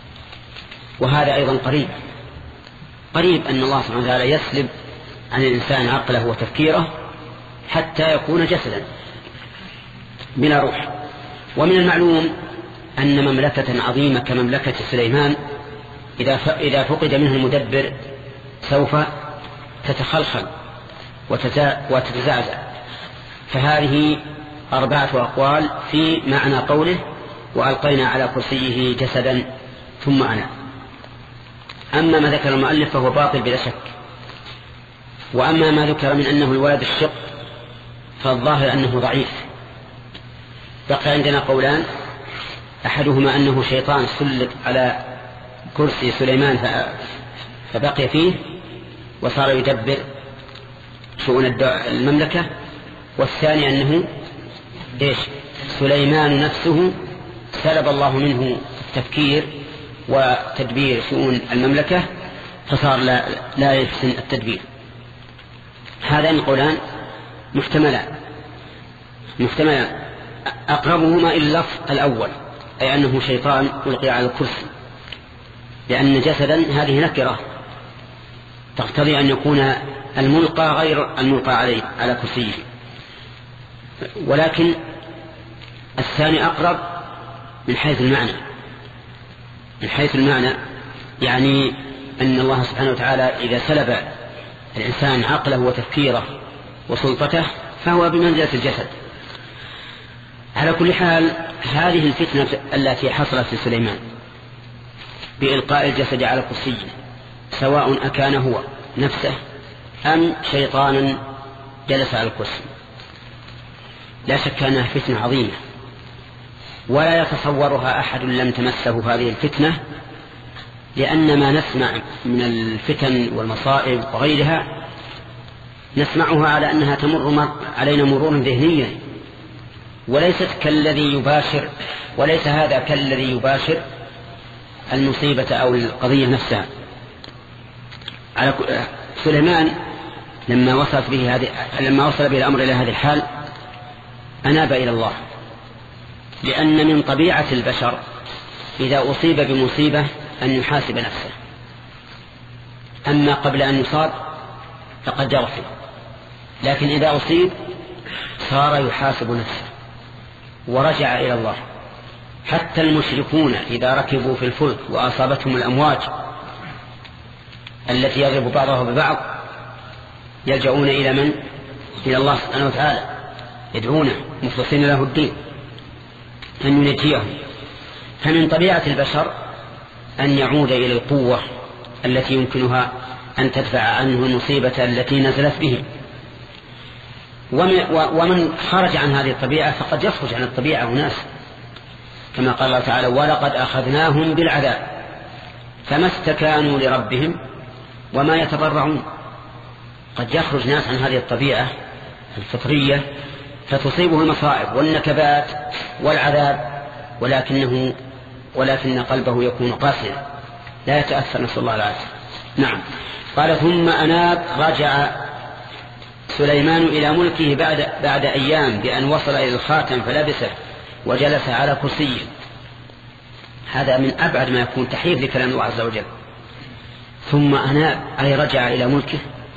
وهذا أيضا قريب قريب أن الله سبحانه وتعالى يسلب عن الإنسان عقله وتفكيره حتى يكون جسدا بلا روح. ومن المعلوم أن مملكة عظيمة كمملكة سليمان إذا فقد منه المدبر سوف تتخلخل وتتزعزع. فهذه أربعة أقوال في معنى قوله وألقينا على كرسيه جسدا ثم أنا. أما ما ذكر المؤلف فهو باطل بلا شك. وأما ما ذكر من أنه الولد الشق فالظاهر أنه ضعيف. بقي عندنا قولان، أحدهما أنه شيطان سلط على كرسي سليمان فبقي فيه وصار يدبر شؤون المملكة، والثاني أنه إيش؟ سليمان نفسه سلب الله منه التفكير وتدبير شؤون المملكة فصار لا, لا يحسن التدبير. هذان القولان محتملان محتملان أقربهما إلى اللفظ الأول، أي أنه شيطان يلقي على الكرسي، لأن جسدا هذه نكرة تقتضي أن يكون الملقى غير الملقى عليه على كرسيه. ولكن الثاني أقرب من حيث المعنى من حيث المعنى يعني أن الله سبحانه وتعالى إذا سلب الإنسان عقله وتفكيره وسلطته فهو بمنزلة الجسد. على كل حال هذه الفتنة التي حصلت لسليمان بإلقاء الجسد على كرسيه سواء أكان هو نفسه أم شيطانا جلس على الكرسي، لا شك أنها فتنة عظيمة ولا يتصورها أحد لم تمسه هذه الفتنة، لأن ما نسمع من الفتن والمصائب وغيرها نسمعها على أنها تمر علينا مرورا ذهنيا، وليست كالذي يباشر وليس هذا كالذي يباشر المصيبة أو القضية نفسها. على سليمان لما وصلت به هذه لما وصل به الأمر إلى هذه الحال أناب إلى الله، لأن من طبيعة البشر إذا أصيب بمصيبة أن يحاسب نفسه، أما قبل أن يصاب فقد يغفل، لكن إذا أصيب صار يحاسب نفسه ورجع إلى الله. حتى المشركون إذا ركبوا في الفلك وأصابتهم الأمواج التي يضرب بعضها ببعض يلجؤون إلى من؟ إلى الله سبحانه وتعالى، يدعونه مخلصين له الدين أن ينجيهم. فمن طبيعة البشر أن يعود إلى القوة التي يمكنها أن تدفع عنه المصيبة التي نزلت به. ومن خرج عن هذه الطبيعة فقد يخرج عن الطبيعة أناس، كما قال الله تعالى: ولقد أخذناهم بالعذاب فما استكانوا لربهم وما يتضرعون. قد يخرج ناس عن هذه الطبيعة الفطرية فتصيبه المصائب والنكبات والعذاب، ولكنه ولكن قلبه يكون قاسيا لا يتأثر، نسأل الله العافية. نعم. قال: ثم أناب، رجع سليمان إلى ملكه بعد, بعد أيام بأن وصل إلى الخاتم فلبسه وجلس على كرسيه. هذا من أبعد ما يكون تحريف لكلام الله عز وجل. ثم أناب أي رجع إلى ملكه.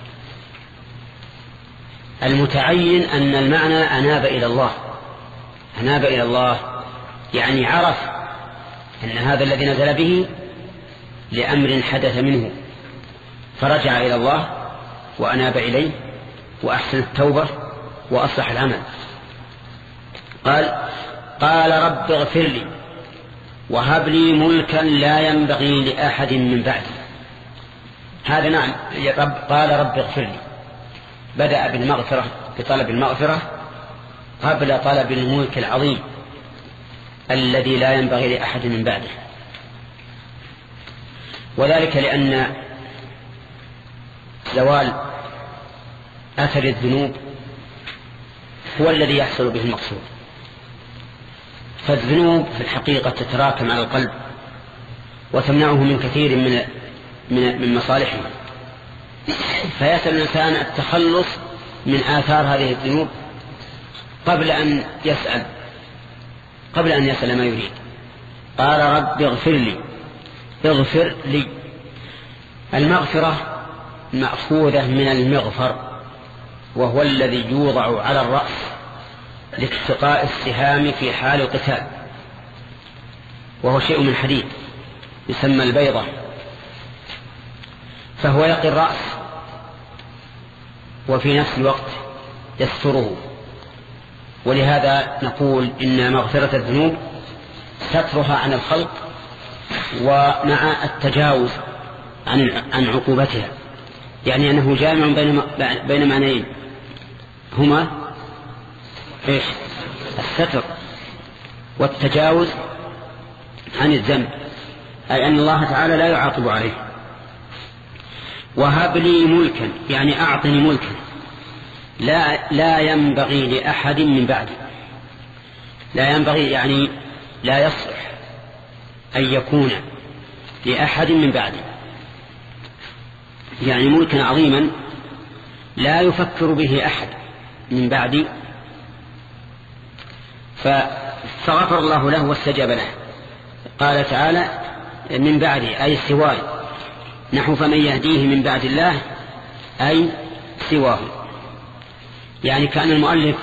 المتعين أن المعنى أناب إلى الله، أناب إلى الله يعني عرف أن هذا الذي نزل به لأمر حدث منه فرجع إلى الله وأناب إليه وأحسن التوبة وأصلح العمل. قال قال رب اغفر لي وهب لي ملكا لا ينبغي لأحد من بعدي. هذا نعم رب قال رب اغفر لي، بدأ بالمغفرة بطلب المغفرة قبل طلب الملك العظيم الذي لا ينبغي لأحد من بعده، وذلك لأن زوال أثر الذنوب هو الذي يحصل به المقصود. فالذنوب في الحقيقة تتراكم على القلب وتمنعه من كثير من من, من مصالحه، فيسأل الإنسان التخلص من آثار هذه الذنوب قبل أن يسأل قبل أن يسأل ما يريد. قال رب اغفر لي، اغفر لي. المغفرة مأخوذة من المغفر، وهو الذي يوضع على الرأس لاتقاء السهام في حال القتال، وهو شيء من حديد يسمى البيضة، فهو يقي الرأس وفي نفس الوقت يستره. ولهذا نقول إن مغفرة الذنوب سترها عن الخلق ومع التجاوز عن عن عقوبتها، يعني أنه جامع بين بين معنيين هما إيش؟ الستر والتجاوز عن الذنب، أي أن الله تعالى لا يعاقب عليه. وهب لي ملكا يعني أعطني ملكا لا لا ينبغي لأحد من بعدي. لا ينبغي يعني لا يصلح أن يكون لأحد من بعدي، يعني ملكا عظيما لا يفكر به أحد من بعدي. فغفر الله له واستجاب له. قال تعالى من بعدي أي سواي، نحو فمن يهديه من بعد الله أي سواه. يعني كأن المؤلف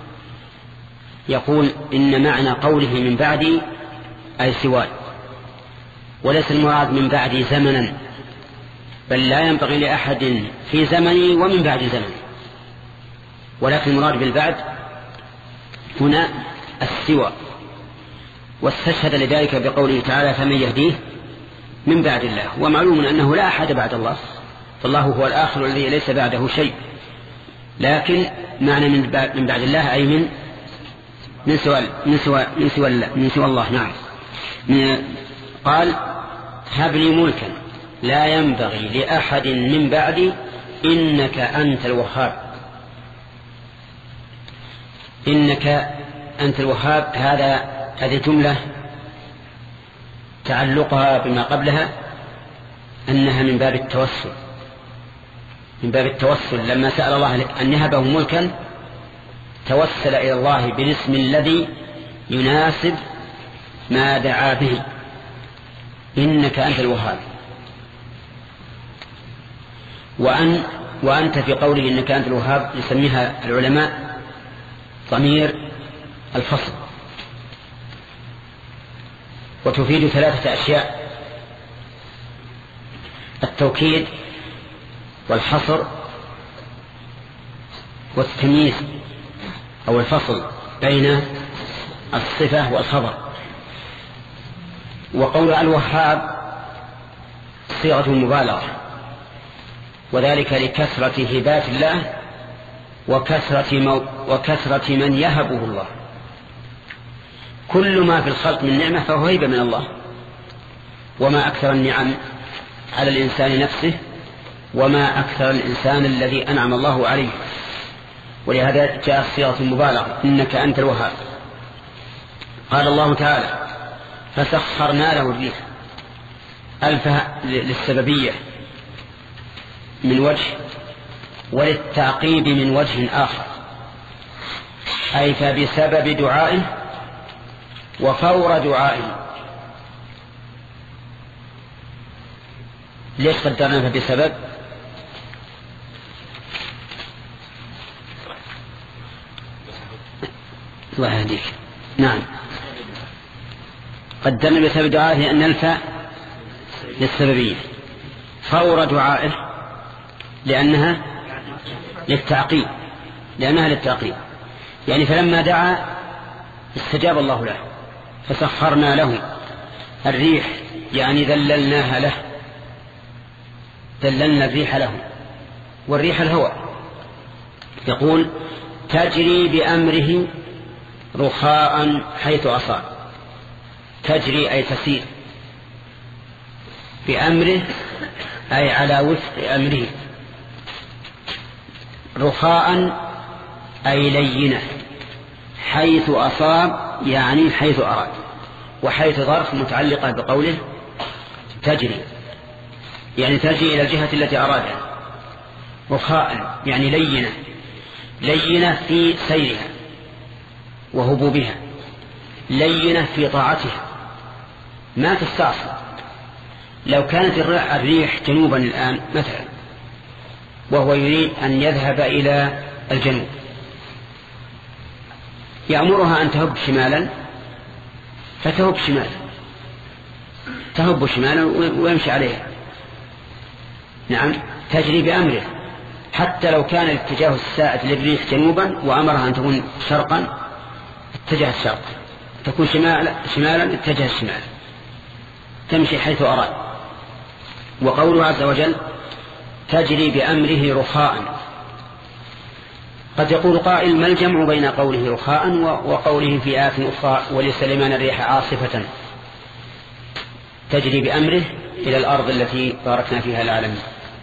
يقول إن معنى قوله من بعدي أي سواي، وليس المراد من بعدي زمنا، بل لا ينبغي لأحد في زمني ومن بعد زمني، ولكن المراد بالبعد هنا السوى. واستشهد لذلك بقوله تعالى فمن يهديه من بعد الله، ومعلوم أنه لا أحد بعد الله، فالله هو الآخر الذي ليس بعده شيء، لكن معنى من بعد الله أي من من سوى من سوى من سوى من سوى الله. نعم. قال هب لي ملكا لا ينبغي لأحد من بعدي إنك أنت الوهاب. إنك أنت الوهاب، هذا هذه جملة تعلقها بما قبلها أنها من باب التوسل، من باب التوسل. لما سأل الله أن يهبه ملكا توسل إلى الله بالاسم الذي يناسب ما دعا به، إنك أنت الوهاب. وأن وأنت في قوله إنك أنت الوهاب يسميها العلماء ضمير الفصل، وتفيد ثلاثة أشياء: التوكيد والحصر والتمييز أو الفصل بين الصفة والخبر. وقول الوهاب صيغة مبالغة، وذلك لكثرة هبات الله وكثرة, مو وكثرة من يهبه الله. كل ما في الخلق من نعمة فهو هيبة من الله، وما أكثر النعم على الإنسان نفسه، وما أكثر الإنسان الذي أنعم الله عليه. ولهذا جاء صيغة المبالغة: إنك أنت الوهاب. قال الله تعالى: فسخرنا له الريح. ألفها للسببية من وجه، وللتعقيب من وجه آخر، أي فبسبب دعائه وفور دعائه. ليش قدرنا فبسبب؟ الله يهديك. نعم، قدرنا بسبب دعائه أن الفاء للسببية، فور دعائه لأنها للتعقيب، لأنها للتعقيب يعني فلما دعا استجاب الله له. فسخرنا له الريح يعني ذللناها له، ذللنا الريح له. والريح الهواء، يقول: تجري بأمره رخاء حيث أصاب. تجري أي تسير، بأمره أي على وفق أمره، رخاء أي لينة، حيث أصاب يعني حيث أراد. وحيث ظرف متعلقة بقوله تجري، يعني تجري إلى الجهة التي أرادها. رخاء يعني لينة، لينة في سيرها وهبوبها، لينة في طاعتها، ما تستعصي. لو كانت الريح جنوبا الآن مثلا، وهو يريد أن يذهب إلى الجنوب، يأمرها أن تهب شمالا فتهب شمالا، تهب شمالا ويمشي عليها. نعم، تجري بأمره. حتى لو كان الاتجاه السائد للريح جنوبا وأمرها أن تكون شرقا اتجهت شرقا، تكون شمالا شمالا اتجهت شمالا، تمشي حيث أراد. وقوله عز وجل: تجري بأمره رخاء. قد يقول قائل: ما الجمع بين قوله رخاء وقوله في آية أخرى: ولسليمان الريح عاصفة تجري بأمره إلى الأرض التي باركنا فيها العالمين؟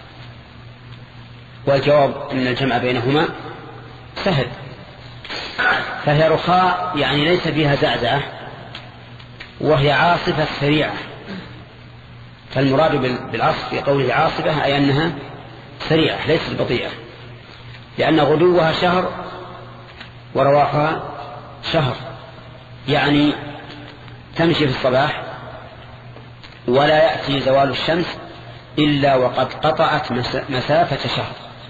والجواب أن الجمع بينهما سهل. فهي رخاء يعني ليس فيها زعزعة، وهي عاصفة سريعة. فالمراد بالعصف في قوله عاصفة أي أنها سريعة ليست بطيئة، لأن غدوها شهر ورواحها شهر، يعني تمشي في الصباح ولا يأتي زوال الشمس إلا وقد قطعت مسافة شهر،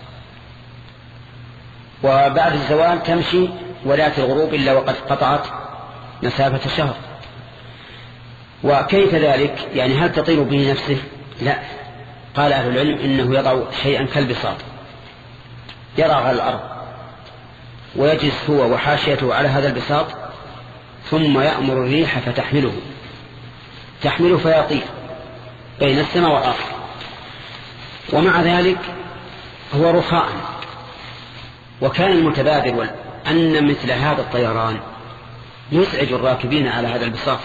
وبعد الزوال تمشي ولا يأتي الغروب إلا وقد قطعت مسافة شهر. وكيف ذلك؟ يعني هل تطير به نفسه؟ لا. قال أهل العلم إنه يضع شيئا كالبساط يرى على الأرض، ويجلس هو وحاشيته على هذا البساط، ثم يأمر الريح فتحمله تحمله فيطير بين السماء والأرض. ومع ذلك هو رخاء. وكان المتبادر أن مثل هذا الطيران يسعج الراكبين على هذا البساط،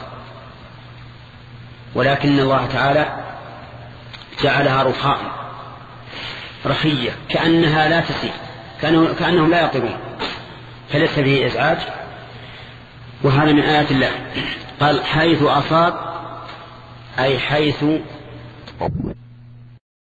ولكن الله تعالى جعلها رخاء رخية كأنها لا تسير، كأنهم لا يطيرون، فليس فيه إزعاج وهذا من آيات الله. قال حيث أصاب أي حيث